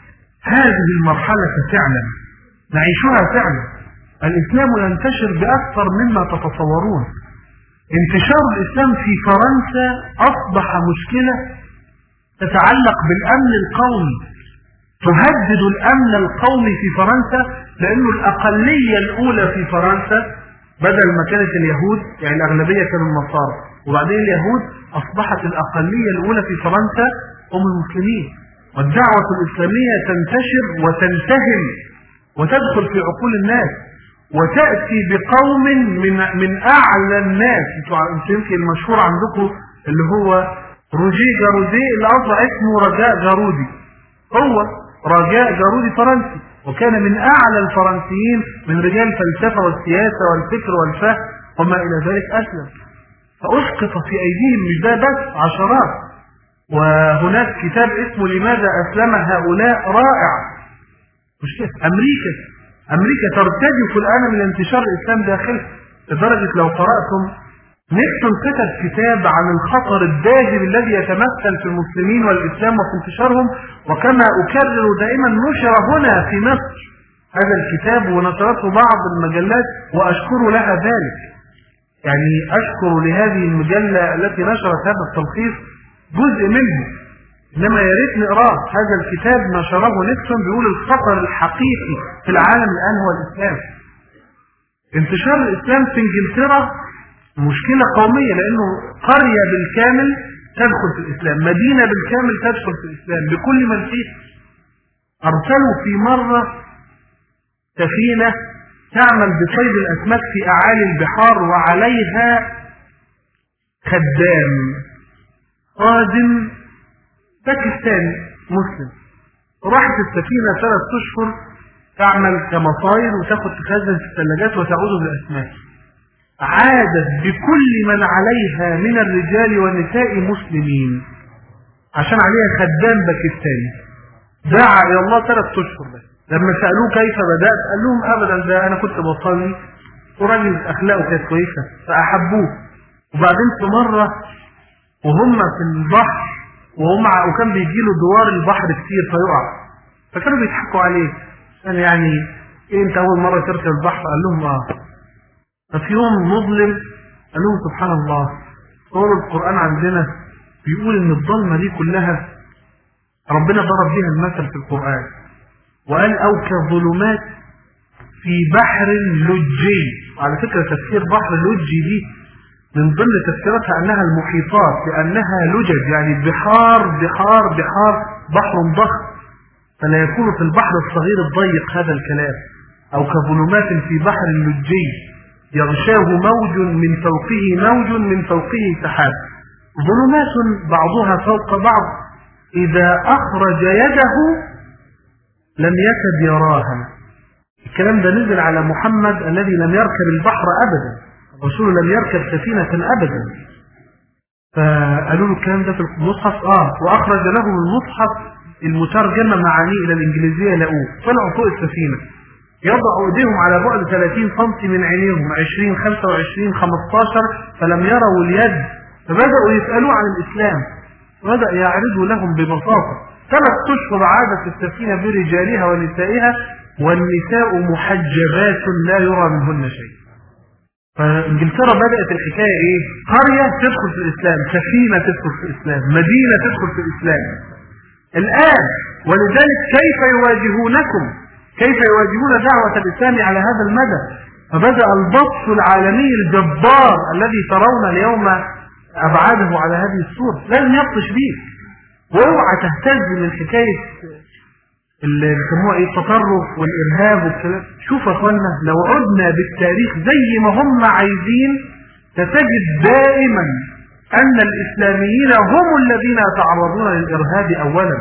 هذه المرحلة فعلا، نعيشها فعلا. الإسلام ينتشر بأكثر مما تتصورون. انتشار الإسلام في فرنسا أصبح مشكلة تتعلق بالأمن القومي، تهدد الأمن القومي في فرنسا، لأنه الأقلية الأولى في فرنسا بدل ما كانت اليهود، يعني الأغلبية كانوا النصارى، وبعدين اليهود أصبحت الأقلية الأولى في فرنسا هم المسلمين، والدعوة الإسلامية تنتشر وتنتهم وتدخل في عقول الناس وتأتي بقوم من أعلى الناس. انتوا يمكن المشهور عندكم اللي هو روجيه جارودي اللي أصبح اسمه رجاء جارودي، هو رجاء جارودي فرنسي، وكان من أعلى الفرنسيين من رجال الفلسفة والسياسة والفكر والفهم وما إلى ذلك. أسلم فأسقط في أيديهم، مش ده بس، عشرات. وهناك كتاب اسمه لماذا أسلم هؤلاء رائع. أمريكا ترتجف الآن من انتشار الإسلام داخلها، لدرجة لو قرأتم نيكسون كتب كتاب عن الخطر الداهم الذي يتمثل في المسلمين والإسلام وفي انتشارهم، وكما أكرر دائما نشر هنا في مصر هذا الكتاب ونشرته بعض المجلات وأشكر لها ذلك. يعني أشكر لهذه المجلة التي نشرت هذا التلخيص جزء منه، إنما يا ريت نقراه. هذا الكتاب نشره نيكسون بيقول الخطر الحقيقي في العالم الآن هو الإسلام. انتشار الإسلام في إنجلترا مشكلة قومية، لأنه قرية بالكامل تدخل في الإسلام، مدينة بالكامل تدخل في الإسلام بكل من فيه. أرسلوا في مرة سفينة تعمل بصيد الأسماك في أعالي البحار وعليها خدام خادم باكستاني مسلم. راحت السفينة 3 أشهر تعمل كمصاير وتاخد تخزن في الثلاجات وتعود بالأسماك. عادت بكل من عليها من الرجال والنساء مسلمين عشان عليها خدام باكستاني. دعا إلى الله 3 أشهر بس. لما سألوه كيف بدأت قال لهم أبدا ده أنا كنت بصلي وراجل أخلاقه كانت كويسة فأحبوه. وبعدين في مرة وهم في البحر وكان بيجيله دوار البحر كتير فيقع، فكانوا بيضحكوا عليه يعني إيه أنت أول مرة تركب البحر؟ قال لهم ففي يوم مظلم قال لهم سبحان الله صور القرآن عندنا بيقول إن الظلمة دي كلها ربنا ضرب بها المثل في القرآن وقال أو كظلمات في بحر لجي. على فكرة تفسير بحر لجي دي من ضمن تفسيراتها أنها المحيطات، لأنها لجج يعني بحار بحار بحار، بحر ضخم، فلا يكون في البحر الصغير الضيق هذا الكلام. أو كظلمات في بحر لجي يغشاه موج من فوقه موج من فوقه سحاب. ظلمات بعضها فوق بعض إذا أخرج يده لم يكد يراها. الكلام ده نزل على محمد الذي لم يركب البحر أبدا، الرسول لم يركب سفينة أبدا. فقالوا له الكلام ده في المصحف وأخرج لهم المصحف المترجمة معانيه إلى الإنجليزية لقوه. طلعوا فوق السفينة يضعوا ايديهم على بعد 30 سم من عينيهم 20 25 15 فلم يروا اليد، فبدأوا يسألوا عن الإسلام وبدأ يعرضوا لهم ببساطة. 3 أشهر عادت السفينة برجالها ونسائها والنساء محجبات لا يرى منهن شيء. فإنجلترا بدأت الحكاية إيه؟ قرية تدخل في الإسلام، سفينة تدخل في الإسلام، مدينة تدخل في الإسلام الآن. ولذلك كيف يواجهونكم؟ كيف يواجهون دعوة الإسلام على هذا المدى؟ فبدأ البطش العالمي الجبار الذي ترون اليوم أبعاده على هذه الصورة لازم يبطش بيه. واوعى تهتز من حكاية اللي بيسموها ايه التطرف والإرهاب والكلام. شوف يا اخوانا لو عدنا بالتاريخ زي ما هم عايزين ستجد دائما أن الإسلاميين هم الذين يتعرضون للإرهاب أولا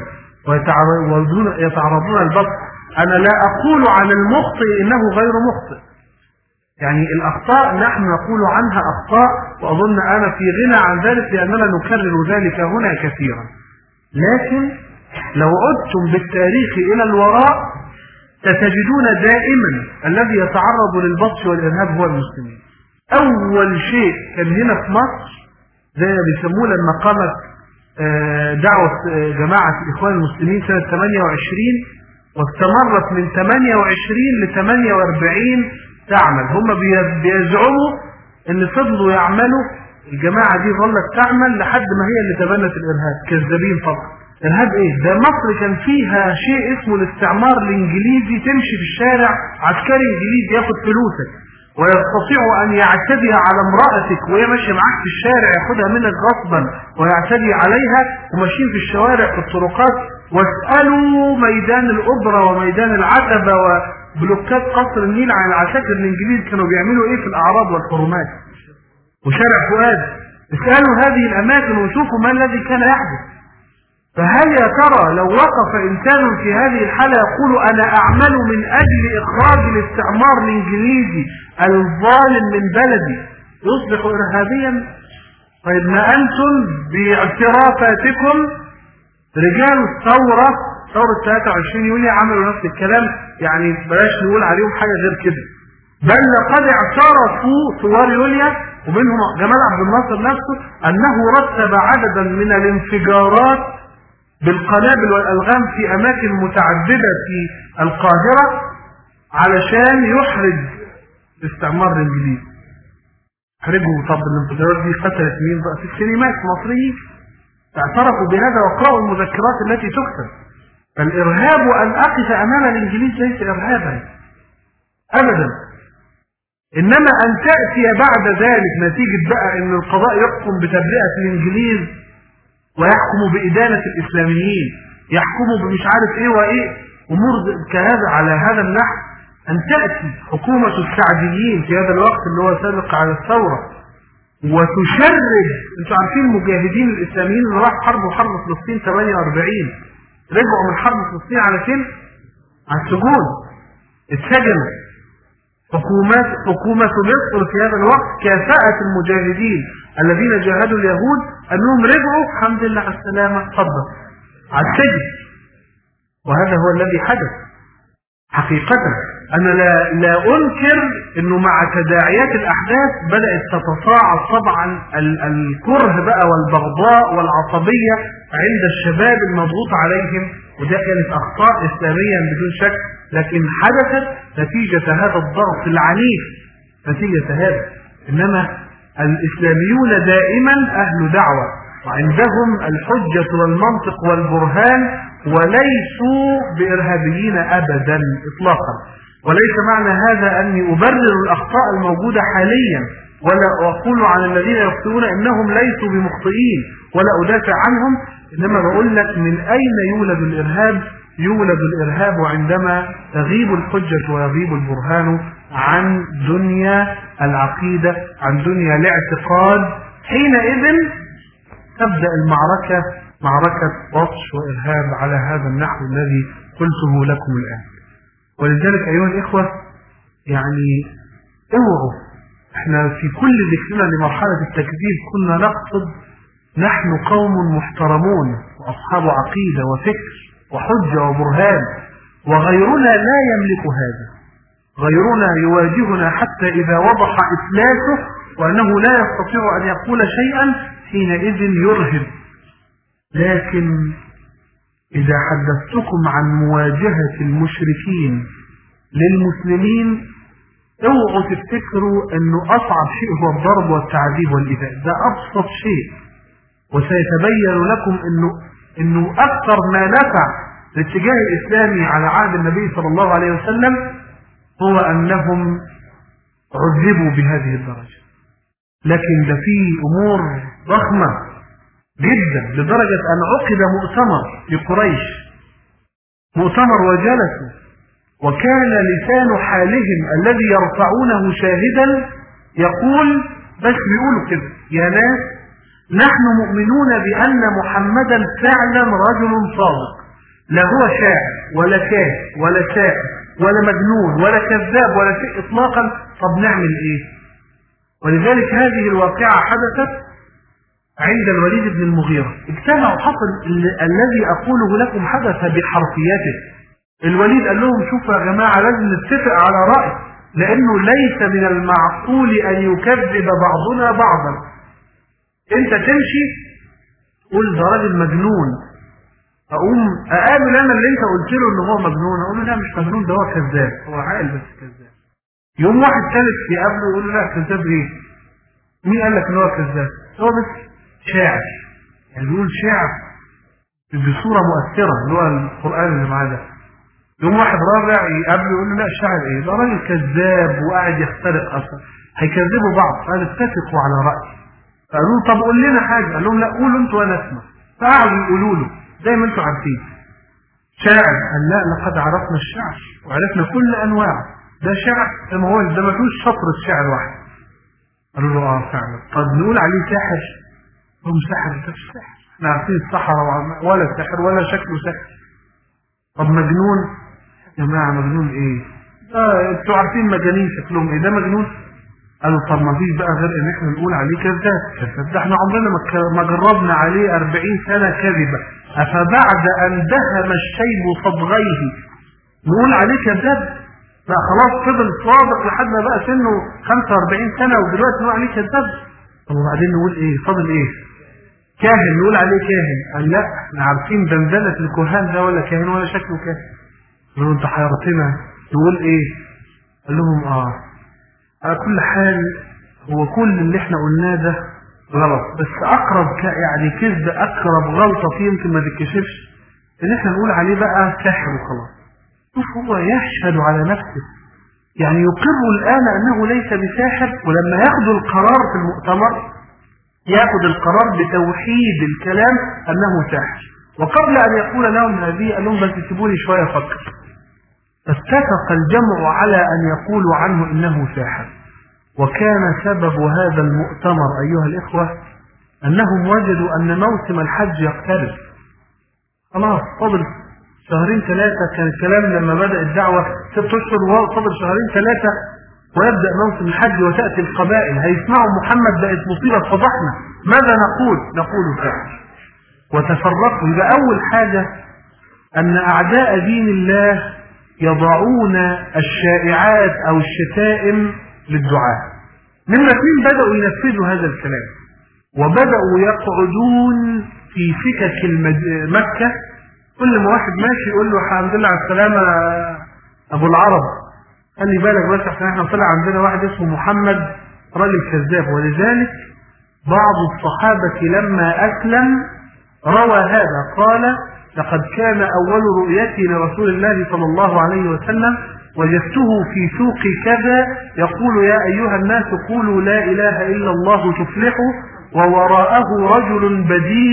ويتعرضون للبطش. أنا لا أقول عن المخطئ إنه غير مخطئ، يعني الأخطاء نحن نقول عنها أخطاء وأظن أنا في غنى عن ذلك لأننا نكرر ذلك هنا كثيرا. لكن لو عدتم بالتاريخ إلى الوراء ستجدون دائما الذي يتعرض للبطش والإرهاب هو المسلمين. أول شيء كان هنا في مصر زي ما بيسموه لما قامت دعوة جماعة الإخوان المسلمين سنة 28 واستمرت من 28 ل 48 تعمل. هم بيزعموا ان فضلوا يعملوا، الجماعة دي ظلت تعمل لحد ما هي اللي تبنت الإرهاب. كذابين فقط. إرهاب ايه؟ ده مصر كان فيها شيء اسمه الاستعمار الإنجليزي، تمشي في الشارع عسكري إنجليزي ياخد فلوسك ويستطيع أن يعتدي على امرأتك وهي ماشية معاك في الشارع، ياخدها منك غصبا ويعتدي عليها، وماشيين في الشوارع في الطرقات. واسألوا ميدان الأوبرا وميدان العتبة وبلوكات قصر النيل عن العساكر الإنجليز كانوا بيعملوا إيه في الأعراض والحرمات، وشارع فؤاد. اسألوا هذه الأماكن وشوفوا ما الذي كان يحدث. فهل يا ترى لو وقف إنسان في هذه الحالة يقول أنا أعمل من أجل إخراج الاستعمار الإنجليزي الظالم من بلدي، يصبح إرهابيا؟ طيب ما أنتم باعترافاتكم رجال الثورة، ثورة 23 يوليو عملوا نفس الكلام، يعني بلاش نقول عليهم حاجة غير كده، بل لقد اعترفوا ثوار يوليو ومنهم جمال عبد الناصر نفسه أنه رتب عددا من الانفجارات بالقنابل والألغام في أماكن متعددة في القاهرة علشان يحرج الاستعمار الإنجليزي. حرجوا. طب الانفجارات دي قتلت مين بقى؟ في السينمات المصريين. اعترفوا بهذا وقرأوا المذكرات التي تكتب. فالإرهاب أن أقف أمام الإنجليز ليس إرهابا أبدا، إنما أن تأتي بعد ذلك نتيجة بقى أن القضاء يحكم بتبرئة الإنجليز ويحكموا بإدانة الإسلاميين، يحكموا بمش عارف إيه وإيه، أمور كهذا على هذا النحو. أن تأتي حكومة السعديين في هذا الوقت اللي هو سابق على الثورة وتشرد. أنتوا عارفين المجاهدين الإسلاميين اللي راحوا حرب فلسطين 48 رجعوا من حرب فلسطين على فين؟ على السجون، اتسجنوا. حكومة مصر في هذا الوقت كافأت المجاهدين الذين جاهدوا اليهود أنهم رجعوا الحمد لله على السلامة، تفضل على السجن. وهذا هو الذي حدث حقيقة. أنا لا أنكر أنه مع تداعيات الأحداث بدأت تتصاعد طبعا الكره بقى والبغضاء والعصبية عند الشباب المضغوط عليهم، وده كانت أخطاء إسلامية بدون شك، لكن حدثت نتيجة هذا الضغط العنيف، نتيجة هذا. إنما الإسلاميون دائما أهل دعوة وعندهم الحجة والمنطق والبرهان، وليسوا بإرهابيين أبدا إطلاقا. وليس معنى هذا أني أبرر الأخطاء الموجودة حاليا ولا أقول عن الذين يخطئون إنهم ليسوا بمخطئين ولا أدافع عنهم، إنما بقول لك من أين يولد الإرهاب؟ يولد الإرهاب عندما تغيب الحجة ويغيب البرهان عن دنيا العقيدة، عن دنيا الاعتقاد. حينئذ تبدأ المعركة، معركة بطش وإرهاب على هذا النحو الذي قلته لكم الآن. ولذلك أيها الإخوة يعني اوعوا، احنا في كل ذكرنا لمرحلة التكذيب كنا نقصد نحن قوم محترمون وأصحاب عقيدة وفكر وحجة وبرهان، وغيرنا لا يملك هذا. غيرنا يواجهنا حتى إذا وضح إفلاسه وأنه لا يستطيع أن يقول شيئا حينئذ يرهب. لكن إذا حدثتكم عن مواجهة المشركين للمسلمين اوعوا تفتكروا أنه أصعب شيء هو الضرب والتعذيب والإيذاء، ده أبسط شيء. وسيتبين لكم أنه أكثر ما نفع الاتجاه الإسلامي على عهد النبي صلى الله عليه وسلم هو أنهم عذبوا بهذه الدرجة. لكن ده فيه أمور ضخمة جدا لدرجة أن عقد مؤتمر في قريش، مؤتمر وجلسوا، وكان لسان حالهم الذي يرفعونه شاهدا يقول، بس بيقولوا كده: يا ناس نحن مؤمنون بأن محمدا فعلا رجل صادق، لا هو شاعر ولا كاهن ولا ساحر ولا مجنون ولا كذاب ولا شيء إطلاقا. طب نعمل إيه؟ ولذلك هذه الواقعة حدثت عند الوليد بن المغيرة. اجتمعوا، حصل الذي أقوله لكم حدث بحرفيته. الوليد قال لهم: شوفوا يا جماعة، لازم نتفق على رأي، لأنه ليس من المعقول أن يكذب بعضنا بعضا. أنت تمشي تقول ده راجل مجنون، أقابل أنا اللي أنت قلت له إنه هو مجنون، أقول له لا مش مجنون، ده هو كذاب، هو عاقل بس كذاب. يوم واحد ثالث يقابله يقول له لا كذاب إيه؟ مين قال لك إن هو كذاب؟ هو بس شاعر، يعني بيقول شعر بصورة مؤثرة اللي هو القرآن اللي معاه ده. يوم واحد رابع يقابله يقول له لا الشاعر ايه ده راجل كذاب وقاعد يخترق اصلا، هيكذبوا بعض. قال اتفقوا على رأي. قالوا طب قول لنا حاجة، قال لهم لا قولوا انتوا وانا اسمع. فقعدوا يقولوا له زي ما انتوا عارفين شاعر. قال لا لقد عرفنا الشعر وعرفنا كل انواعه، ده شعر ما هو ده ما فيهوش شطرة شعر واحد. قالوا له اه فعلا. طب نقول عليه ساحر؟ هم ساحر؟ ده مش ساحر، احنا عارفين السحرة ولا ساحر ولا شكله ساحر. طب مجنون؟ يا جماعة مجنون ايه؟ انتوا عارفين مجانين شكلهم ايه، ده مجنون؟ قالوا طب ما فيش بقى غير ان احنا نقول عليه كذاب، ده احنا عمرنا ما جربنا عليه 40 سنة كذبة، افبعد ان دهم الشيب صبغيه نقول عليه كذاب؟ لا خلاص فضل صادق لحد ما بقى سنه 45 سنة ودلوقتي نقول عليه كذاب. طب وبعدين نقول ايه؟ فاضل ايه؟ كاهن نقول عليه كاهن؟ قال لا احنا عارفين دندنة الكهان ده ولا كاهن ولا شكله كاهن. قالوا انت حيرتنا نقول ايه؟ قال لهم على كل حال هو كل اللي احنا قلناه ده غلط، بس اقرب يعني كذب اقرب غلطة فيه يمكن ما تتكشفش ان احنا نقول عليه بقى ساحر وخلاص. شوف هو يشهد على نفسه، يعني يقر الان انه ليس بساحر، ولما ياخدوا القرار في المؤتمر ياخد القرار بتوحيد الكلام انه ساحر. وقبل ان يقول لهم هذه قال لهم بس سيبوني شوية افكر. فاتفق الجمع على أن يقولوا عنه إنه ساحر. وكان سبب هذا المؤتمر أيها الإخوة أنهم وجدوا أن موسم الحج يقترب، خلاص فضل 2-3 شهور. كان الكلام لما بدأ الدعوة 6 أشهر، فضل 2-3 شهور ويبدأ موسم الحج وتأتي القبائل هيسمعوا محمد بقت مصيبة فضحنا، ماذا نقول؟ نقول ساحر. وتفرقوا. يبقى أول حاجة أن أعداء دين الله يضعون الشائعات أو الشتائم للدعاء. نمرة 2 بدأوا ينفذوا هذا الكلام وبدأوا يقعدون في سكك مكة، كل ما واحد ماشي يقول له الحمد لله على السلامة أبو العرب، خلي بالك بس احنا طلع عندنا واحد اسمه محمد راجل كذاب. ولذلك بعض الصحابة لما أسلم روى هذا، قال لقد كان أول رؤيتي لرسول الله صلى الله عليه وسلم وجدته في سوق كذا يقول يا أيها الناس قولوا لا إله إلا الله تفلحوا، ووراءه رجل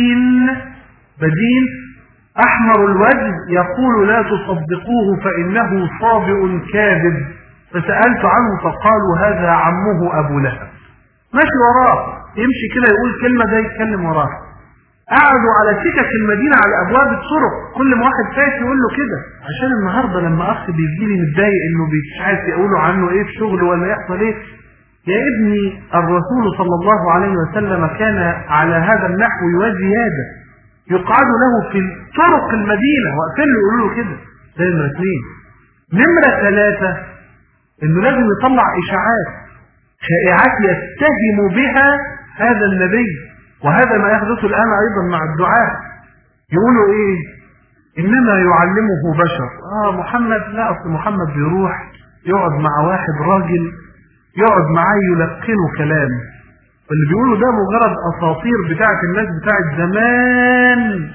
بدين أحمر الوجه يقول لا تصدقوه فإنه صابئ كاذب. فسألت عنه فقالوا هذا عمه أبو لهب. ماشي وراه يمشي كده يقول كلمة ده يتكلم وراه. قعدوا على سكك المدينة على أبواب الطرق، كل ما واحد فايت يقول له كده. عشان النهاردة لما أخ بيجيلي متضايق إنه مش عارف يقولوا عنه إيه في شغله ولا يحصل إيه، يا ابني الرسول صلى الله عليه وسلم كان على هذا النحو وزيادة، يقعد له في طرق المدينة وقتل يقولوا له كده. ده نمرة 2. نمرة 3 إنه لازم يطلع شائعات يتهم بها هذا النبي، وهذا ما يحدث الآن أيضا مع الدعاء. يقولوا إيه؟ إنما يعلمه بشر. محمد لا، أصل محمد بيروح يقعد مع واحد راجل يقعد معاه يلقنه كلام، واللي بيقولوا ده مجرد أساطير بتاعت الناس بتاعت زمان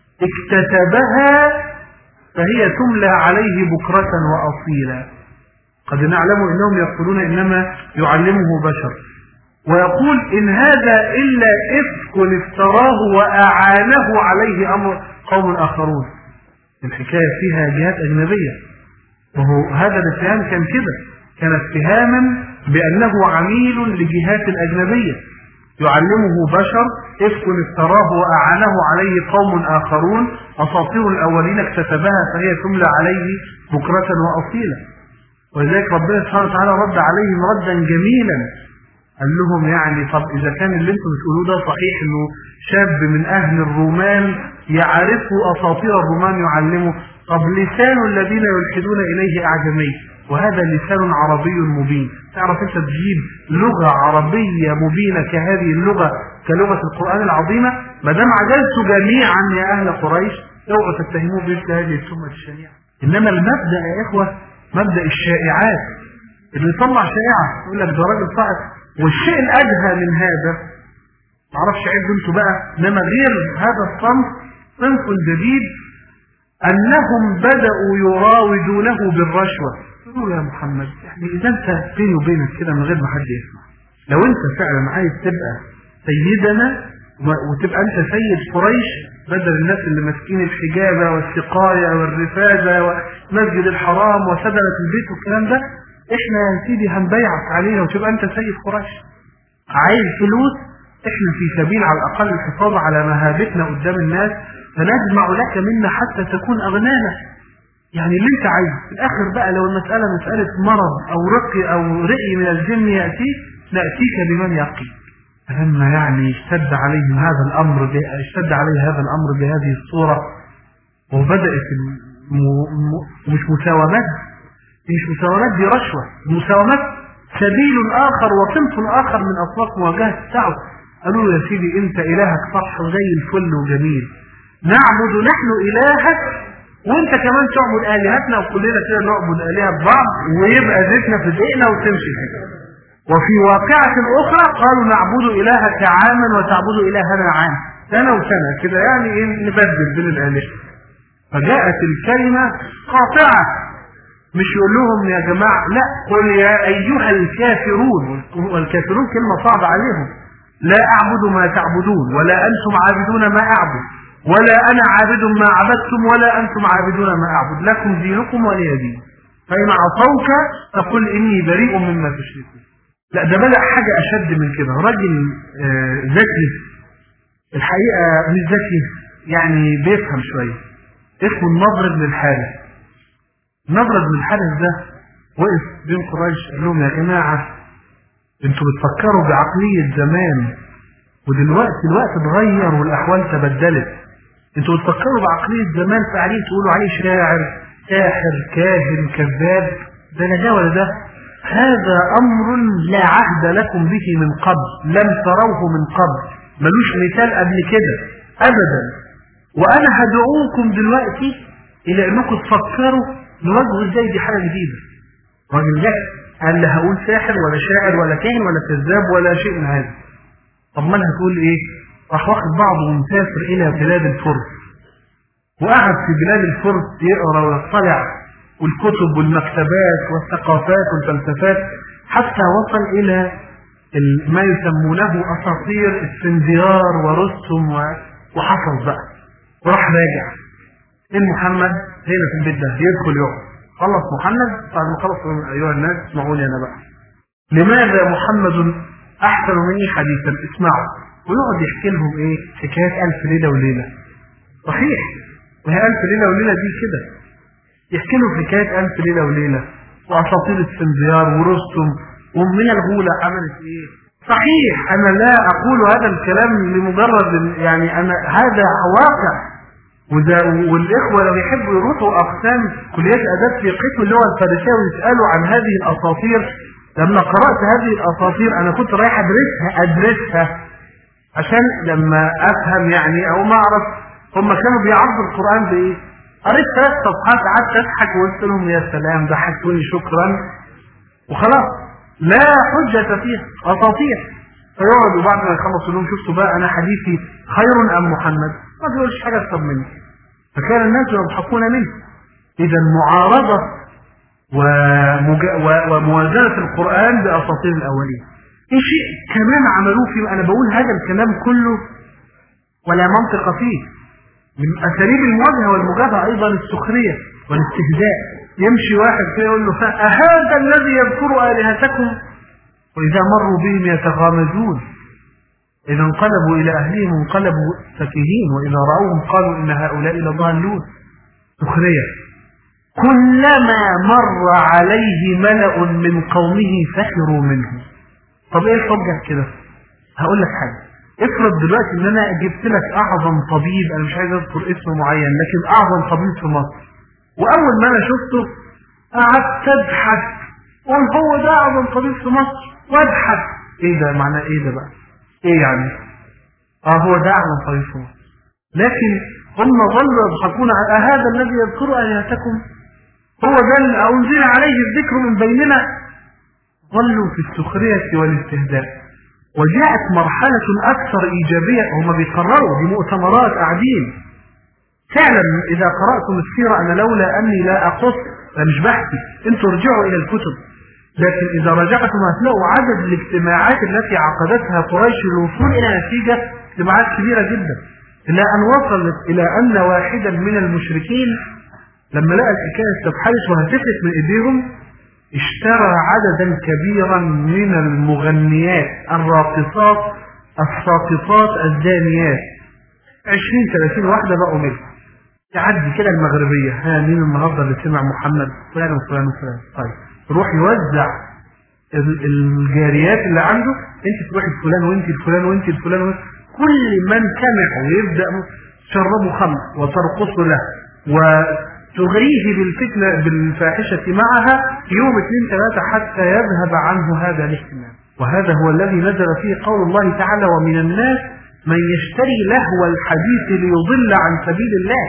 اكتتبها فهي تملى عليه بكرة وأصيلا. قد نعلم إنهم يقولون إنما يعلمه بشر، ويقول إن هذا إلا إفك افتراه وأعانه عليه أمر قوم آخرون. الحكاية فيها جهات أجنبية، وهو هذا الاتهام كان كده، كان اتهاما بأنه عميل لجهات الأجنبية يعلمه بشر، إفك افتراه وأعانه عليه قوم آخرون، أساطير الأولين اكتتبها فهي تملى عليه بكرة وأصيلا. ولذلك ربنا سبحانه وتعالى رد عليهم ردا جميلا، قال لهم يعني طب إذا كان اللي انتم بتقولوه ده صحيح إنه شاب من أهل الرومان يعرفه أساطير الرومان يعلمه، طب لسان الذين يلحدون إليه أعجمي وهذا لسان عربي مبين. تعرف انت تجيب لغة عربية مبينة كهذه اللغة كلغة القرآن العظيمة؟ ما دام عجزتوا جميعا يا أهل قريش اوعوا تتهموا بمثل هذه التهمة الشنيعة. إنما المبدأ يا إخوة مبدأ الشائعات، اللي يطلع شائعة يقول لك ده راجل صاحب. والشيء الأدهى من هذا معرفش عيب انتوا بقى، انما غير هذا الصنف صنف جديد أنهم بدأوا يراودونه بالرشوة. قالوا يا محمد يعني إذا أنت بيني وبينك كده من غير ما حد يسمع، لو أنت فعلا عايز تبقى سيدنا وتبقى أنت سيد قريش بدل الناس اللي ماسكين الحجابة والسقاية والرفادة ومسجد الحرام وسدنة البيت والكلام ده، إحنا يا سيدي هنبيعك علينا وتبقى أنت سيد قريش. عايز فلوس؟ إحنا في سبيل على الأقل الحفاظ على مهابتنا قدام الناس، فنجمع لك منا حتى تكون أغنانا. يعني اللي انت عايزه في الاخر بقى، لو المسألة مسألة مرض او رقي من الجن يأتيك، نأتيك بمن يقي. فلما يعني اشتد عليه هذا الامر بهذه الصورة، وبدأت مش مساومات دي رشوة، المساومات سبيل اخر وصنف اخر من اطلاق مواجهة الدعوة. قالوا يا سيدي انت الهك صح وزي الفل وجميل، نعبد نحن الهك وانت كمان تعبد الهتنا، وكلنا كده نعبد الهه ببعض، ويبقى زيتنا في دقيقنا وتمشي كده. وفي واقعة اخرى قالوا نعبد الهك عاما وتعبد الهنا عام، سنة وسنة كده، يعني ايه نبدل بين الالهه. فجاءت الكلمة قاطعة، مش يقول لهم يا جماعة، لا، قل يا ايها الكافرون، والكافرون كلمة صعبة عليهم، لا اعبد ما تعبدون ولا انتم عابدون ما اعبد ولا أنا عابد ما عبدتم ولا أنتم عابدون ما أعبد، لكم دينكم ولي دين، فإن عصوك فقل إني بريء مما تشركون. لا، ده بدأ حاجة أشد من كده. راجل ذكي الحقيقة، مش ذكي يعني بيفهم شوية، اسمه النضر بن الحارث. النضر بن الحارث ده وقف بين قريش قال لهم يا جماعة انتوا بتفكروا بعقلية زمان، ودلوقتي الوقت اتغير والأحوال تبدلت. انتوا بتفكروا بعقلية زمان فعليه تقولوا عليه شاعر ساحر كاهن كذاب، ده ولا ده؟ هذا أمر لا عهد لكم به من قبل، لم تروه من قبل، ملوش مثال قبل كده أبدا. وأنا هدعوكم دلوقتي إلى أنكم تفكروا نواجهوا إزاي، دي حاجة جديدة. راجل جاي قال لا هقول ساحر ولا شاعر ولا كاهن ولا كذاب ولا شيء من هذا. طب ما أنا هتقول إيه؟ راح واخد بعضه ومسافر إلى بلاد الفرس، وقعد في بلاد الفرس يقرأ ويطلع والكتب والمكتبات والثقافات والفلسفات، حتى وصل إلى ما يسمونه أساطير اسفنديار ورستم وحصل بقى، وراح راجع محمد هنا في البيت ده يدخل يقعد، خلص محمد بعد ما خلص أيها الناس اسمعوني أنا بقى، لماذا محمد أحسن مني حديثا، اسمعوا. ويقعد يحكي لهم ايه حكايات 1000 ليلة وليلة. صحيح، وهي 1000 ليلة وليلة دي كده، يحكي لهم حكاية 1000 ليلة وليلة وأساطير اسفنديار ورستم ومن الغولة عملت ايه. صحيح أنا لا أقول هذا الكلام لمجرد يعني أنا هذا واقع، والإخوة لو يحبوا يروحوا أقسام كليات أداب في قسم اللغة الفارسية ويسألوا عن هذه الأساطير. لما قرأت هذه الأساطير أنا كنت رايح أدرسها عشان لما أفهم يعني أو ما أعرف هم كانوا بيعرضوا القرآن بإيه. قريت 3 صفحات قعدت أضحك وقلت لهم يا سلام ضحكوني شكرا وخلاص، لا حجة فيها، أساطير. فيقعدوا بعد ما يخلصوا لهم شفتوا بقى أنا حديثي خير أم محمد، ما بيقولش حاجة أكثر مني. فكان الناس يضحكون منه. إذا معارضة وموازنة القرآن بأساطير الأولين. في شيء كمان عملوه فيه، أنا بقول هذا الكلام كله ولا منطق فيه، من أساليب المواجهة والمجابهة أيضا السخرية والاستهزاء. يمشي واحد كده يقول له أهذا الذي يذكر آلهتكم، وإذا مروا بهم يتغامزون، إذا انقلبوا إلى أهلهم انقلبوا فكهين، وإذا رأوهم قالوا إن هؤلاء لضالون. سخرية. كلما مر عليه ملأ من قومه سخروا منه. طب ايه الحجة كده؟ هقول لك حاجة. افرض دلوقتي ان انا جبت لك اعظم طبيب، انا مش عايز اذكر اسم معين، لكن اعظم طبيب في مصر، واول ما انا شفته قعدت ابحث قول هو ده اعظم طبيب في مصر، وابحث ايه ده معناه ايه ده بقى؟ ايه يعني؟ هو ده اعظم طبيب في مصر. لكن هم ظلوا يضحكون على هذا الذي يذكر آلهتكم، هو ده اللي أنزل عليه الذكر من بيننا. ظلوا في السخرية والاستهزاء. وجاءت مرحلة أكثر إيجابية، هم بيقرروا دي مؤتمرات قاعدين فعلا إذا قرأتم السيرة، أنا لولا أني لا أقص مش بحثي، أنتوا ارجعوا إلى الكتب، لكن إذا رجعتم هتلاقوا عدد الاجتماعات التي عقدتها قريش للوصول إلى نتيجة، اجتماعات كبيرة جدا، إلى أن وصلت إلى أن واحدا من المشركين لما لقى الحكاية استبحلت وهتفلت من إيديهم اشترى عددا كبيرا من المغنيات الراقصات الساقطات الزانيات، 20-30 واحدة بقوا منهم، تعدي كده المغربية، ها مين النهارده اللي سمع محمد فلان وفلان وفلان، طيب يروح يوزع الجاريات اللي عنده، انت تروحي لفلان وانت لفلان وانت لفلان، كل من سمع ويبدا تشربوا خمر وترقصوا له وتغريه بالفتنه بالفاحشه معها يوم 2-3 حتى يذهب عنه هذا الاهتمام. وهذا هو الذي نزل فيه قول الله تعالى: ومن الناس من يشتري لهو الحديث ليضل عن سبيل الله.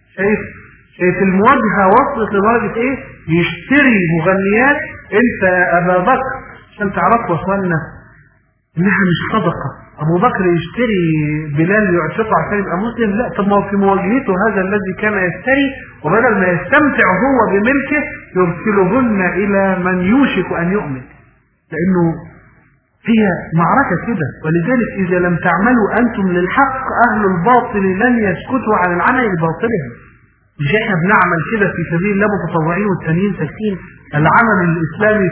شايف المواجهه وصلت لدرجه ايه؟ يشتري مغنيات. انت يا ابا بكر عشان تعرفوا يا اخوانا انها مش صدقه، ابو بكر يشتري بلال يعتقه عشان يبقى مسلم؟ لا، طب ما في مواجهته هذا الذي كان يشتري، وبدل ما يستمتع هو بملكه يرسلهن الى من يوشك ان يؤمن، لانه هي معركه كده. ولذلك اذا لم تعملوا انتم للحق اهل الباطل لن يسكتوا عن العمل لباطلهم. مش احنا بنعمل كده في سبيل الله متطوعين والتانيين ساكتين؟ العمل الاسلامي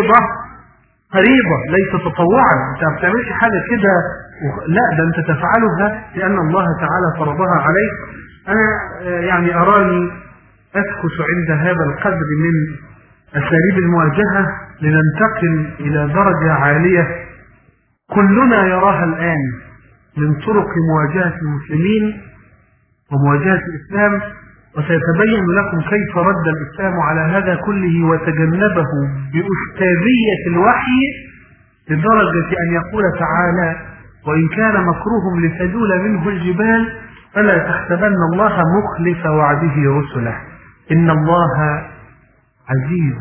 فريضة ليس تطوعا، انت ما بتعملش حاجه كده لا، ده انت تفعلها لان الله تعالى فرضها عليك. انا يعني اراني اسكت عند هذا القدر من اساليب المواجهه لننتقل الى درجه عاليه كلنا يراها الان من طرق مواجهه المسلمين ومواجهه الاسلام، وسيتبين لكم كيف رد الإسلام على هذا كله وتجنبه بأستاذية الوحي لدرجة أن يقول تعالى: وإن كان مكروهم لتزول منه الجبال فلا تحسبن الله مخلف وعده رسله إن الله عزيز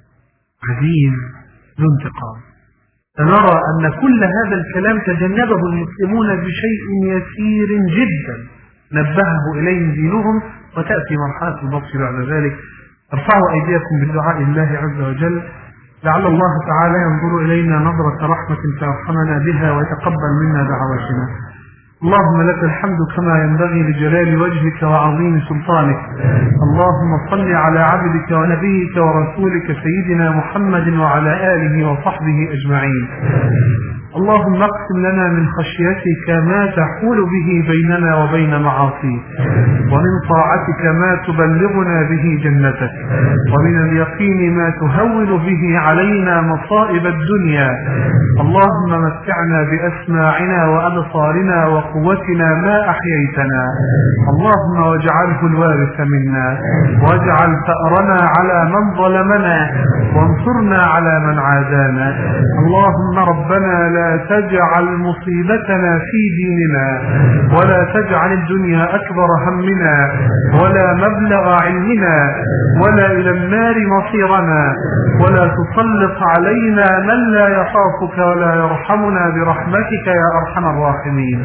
ذو انتقام. فنرى أن كل هذا الكلام تجنبه المسلمون بشيء يسير جدا نبهه إليه دينهم، وتأتي مرحلة البطش بعد ذلك. ارفعوا أيديكم بدعاء الله عز وجل لعل الله تعالى ينظر إلينا نظرة رحمة فيرحمنا بها ويتقبل منا دعواتنا. اللهم لك الحمد كما ينبغي لجلال وجهك وعظيم سلطانك. اللهم صل على عبدك ونبيك ورسولك سيدنا محمد وعلى آله وصحبه أجمعين. اللهم اقسم لنا من خشيتك ما تحول به بيننا وبين معاصيك، ومن طاعتك ما تبلغنا به جنتك، ومن اليقين ما تهون به علينا مصائب الدنيا. اللهم متعنا بأسماعنا وأبصارنا وقوتنا ما أحييتنا، اللهم واجعله الوارث منا، واجعل ثأرنا على من ظلمنا، وانصرنا على من عادانا. اللهم ربنا لا تجعل مصيبتنا في ديننا، ولا تجعل الدنيا أكبر همنا ولا مبلغ علمنا ولا إلى النار مصيرنا، ولا تسلط علينا من لا يخافك ولا يرحمنا برحمتك يا أرحم الراحمين.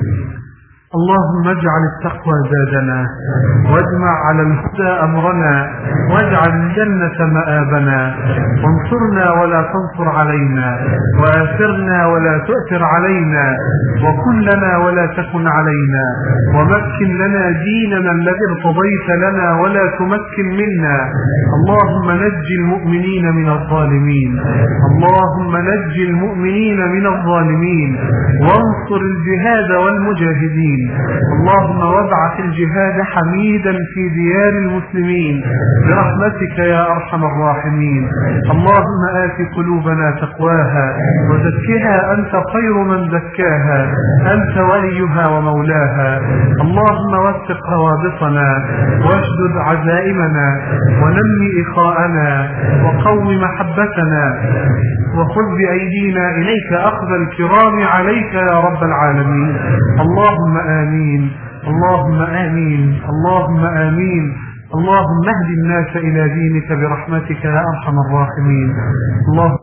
اللهم اجعل التقوى زادنا، واجمع على الهدى أمرنا، واجعل الجنة مآبنا، وانصرنا ولا تنصر علينا، وآثرنا ولا تؤثر علينا، وكن لنا ولا تكن علينا، ومكن لنا ديننا الذي ارتضيت لنا ولا تمكن منا. اللهم نجي المؤمنين من الظالمين، اللهم نجي المؤمنين من الظالمين، وانصر الجهاد والمجاهدين. اللهم وابعث الجهاد حميدا في ديار المسلمين برحمتك يا أرحم الراحمين. اللهم آت قلوبنا تقواها وزكها أنت خير من زكاها، أنت وليها ومولاها. اللهم وثق روابطنا واشدد عزائمنا ونمي إخاءنا وقو محبتنا، وخذ بأيدينا إليك أخذ الكرام عليك يا رب العالمين. اللهم آمين، اللهم آمين، اللهم آمين. اللهم اهد الناس إلى دينك برحمتك يا أرحم الراحمين.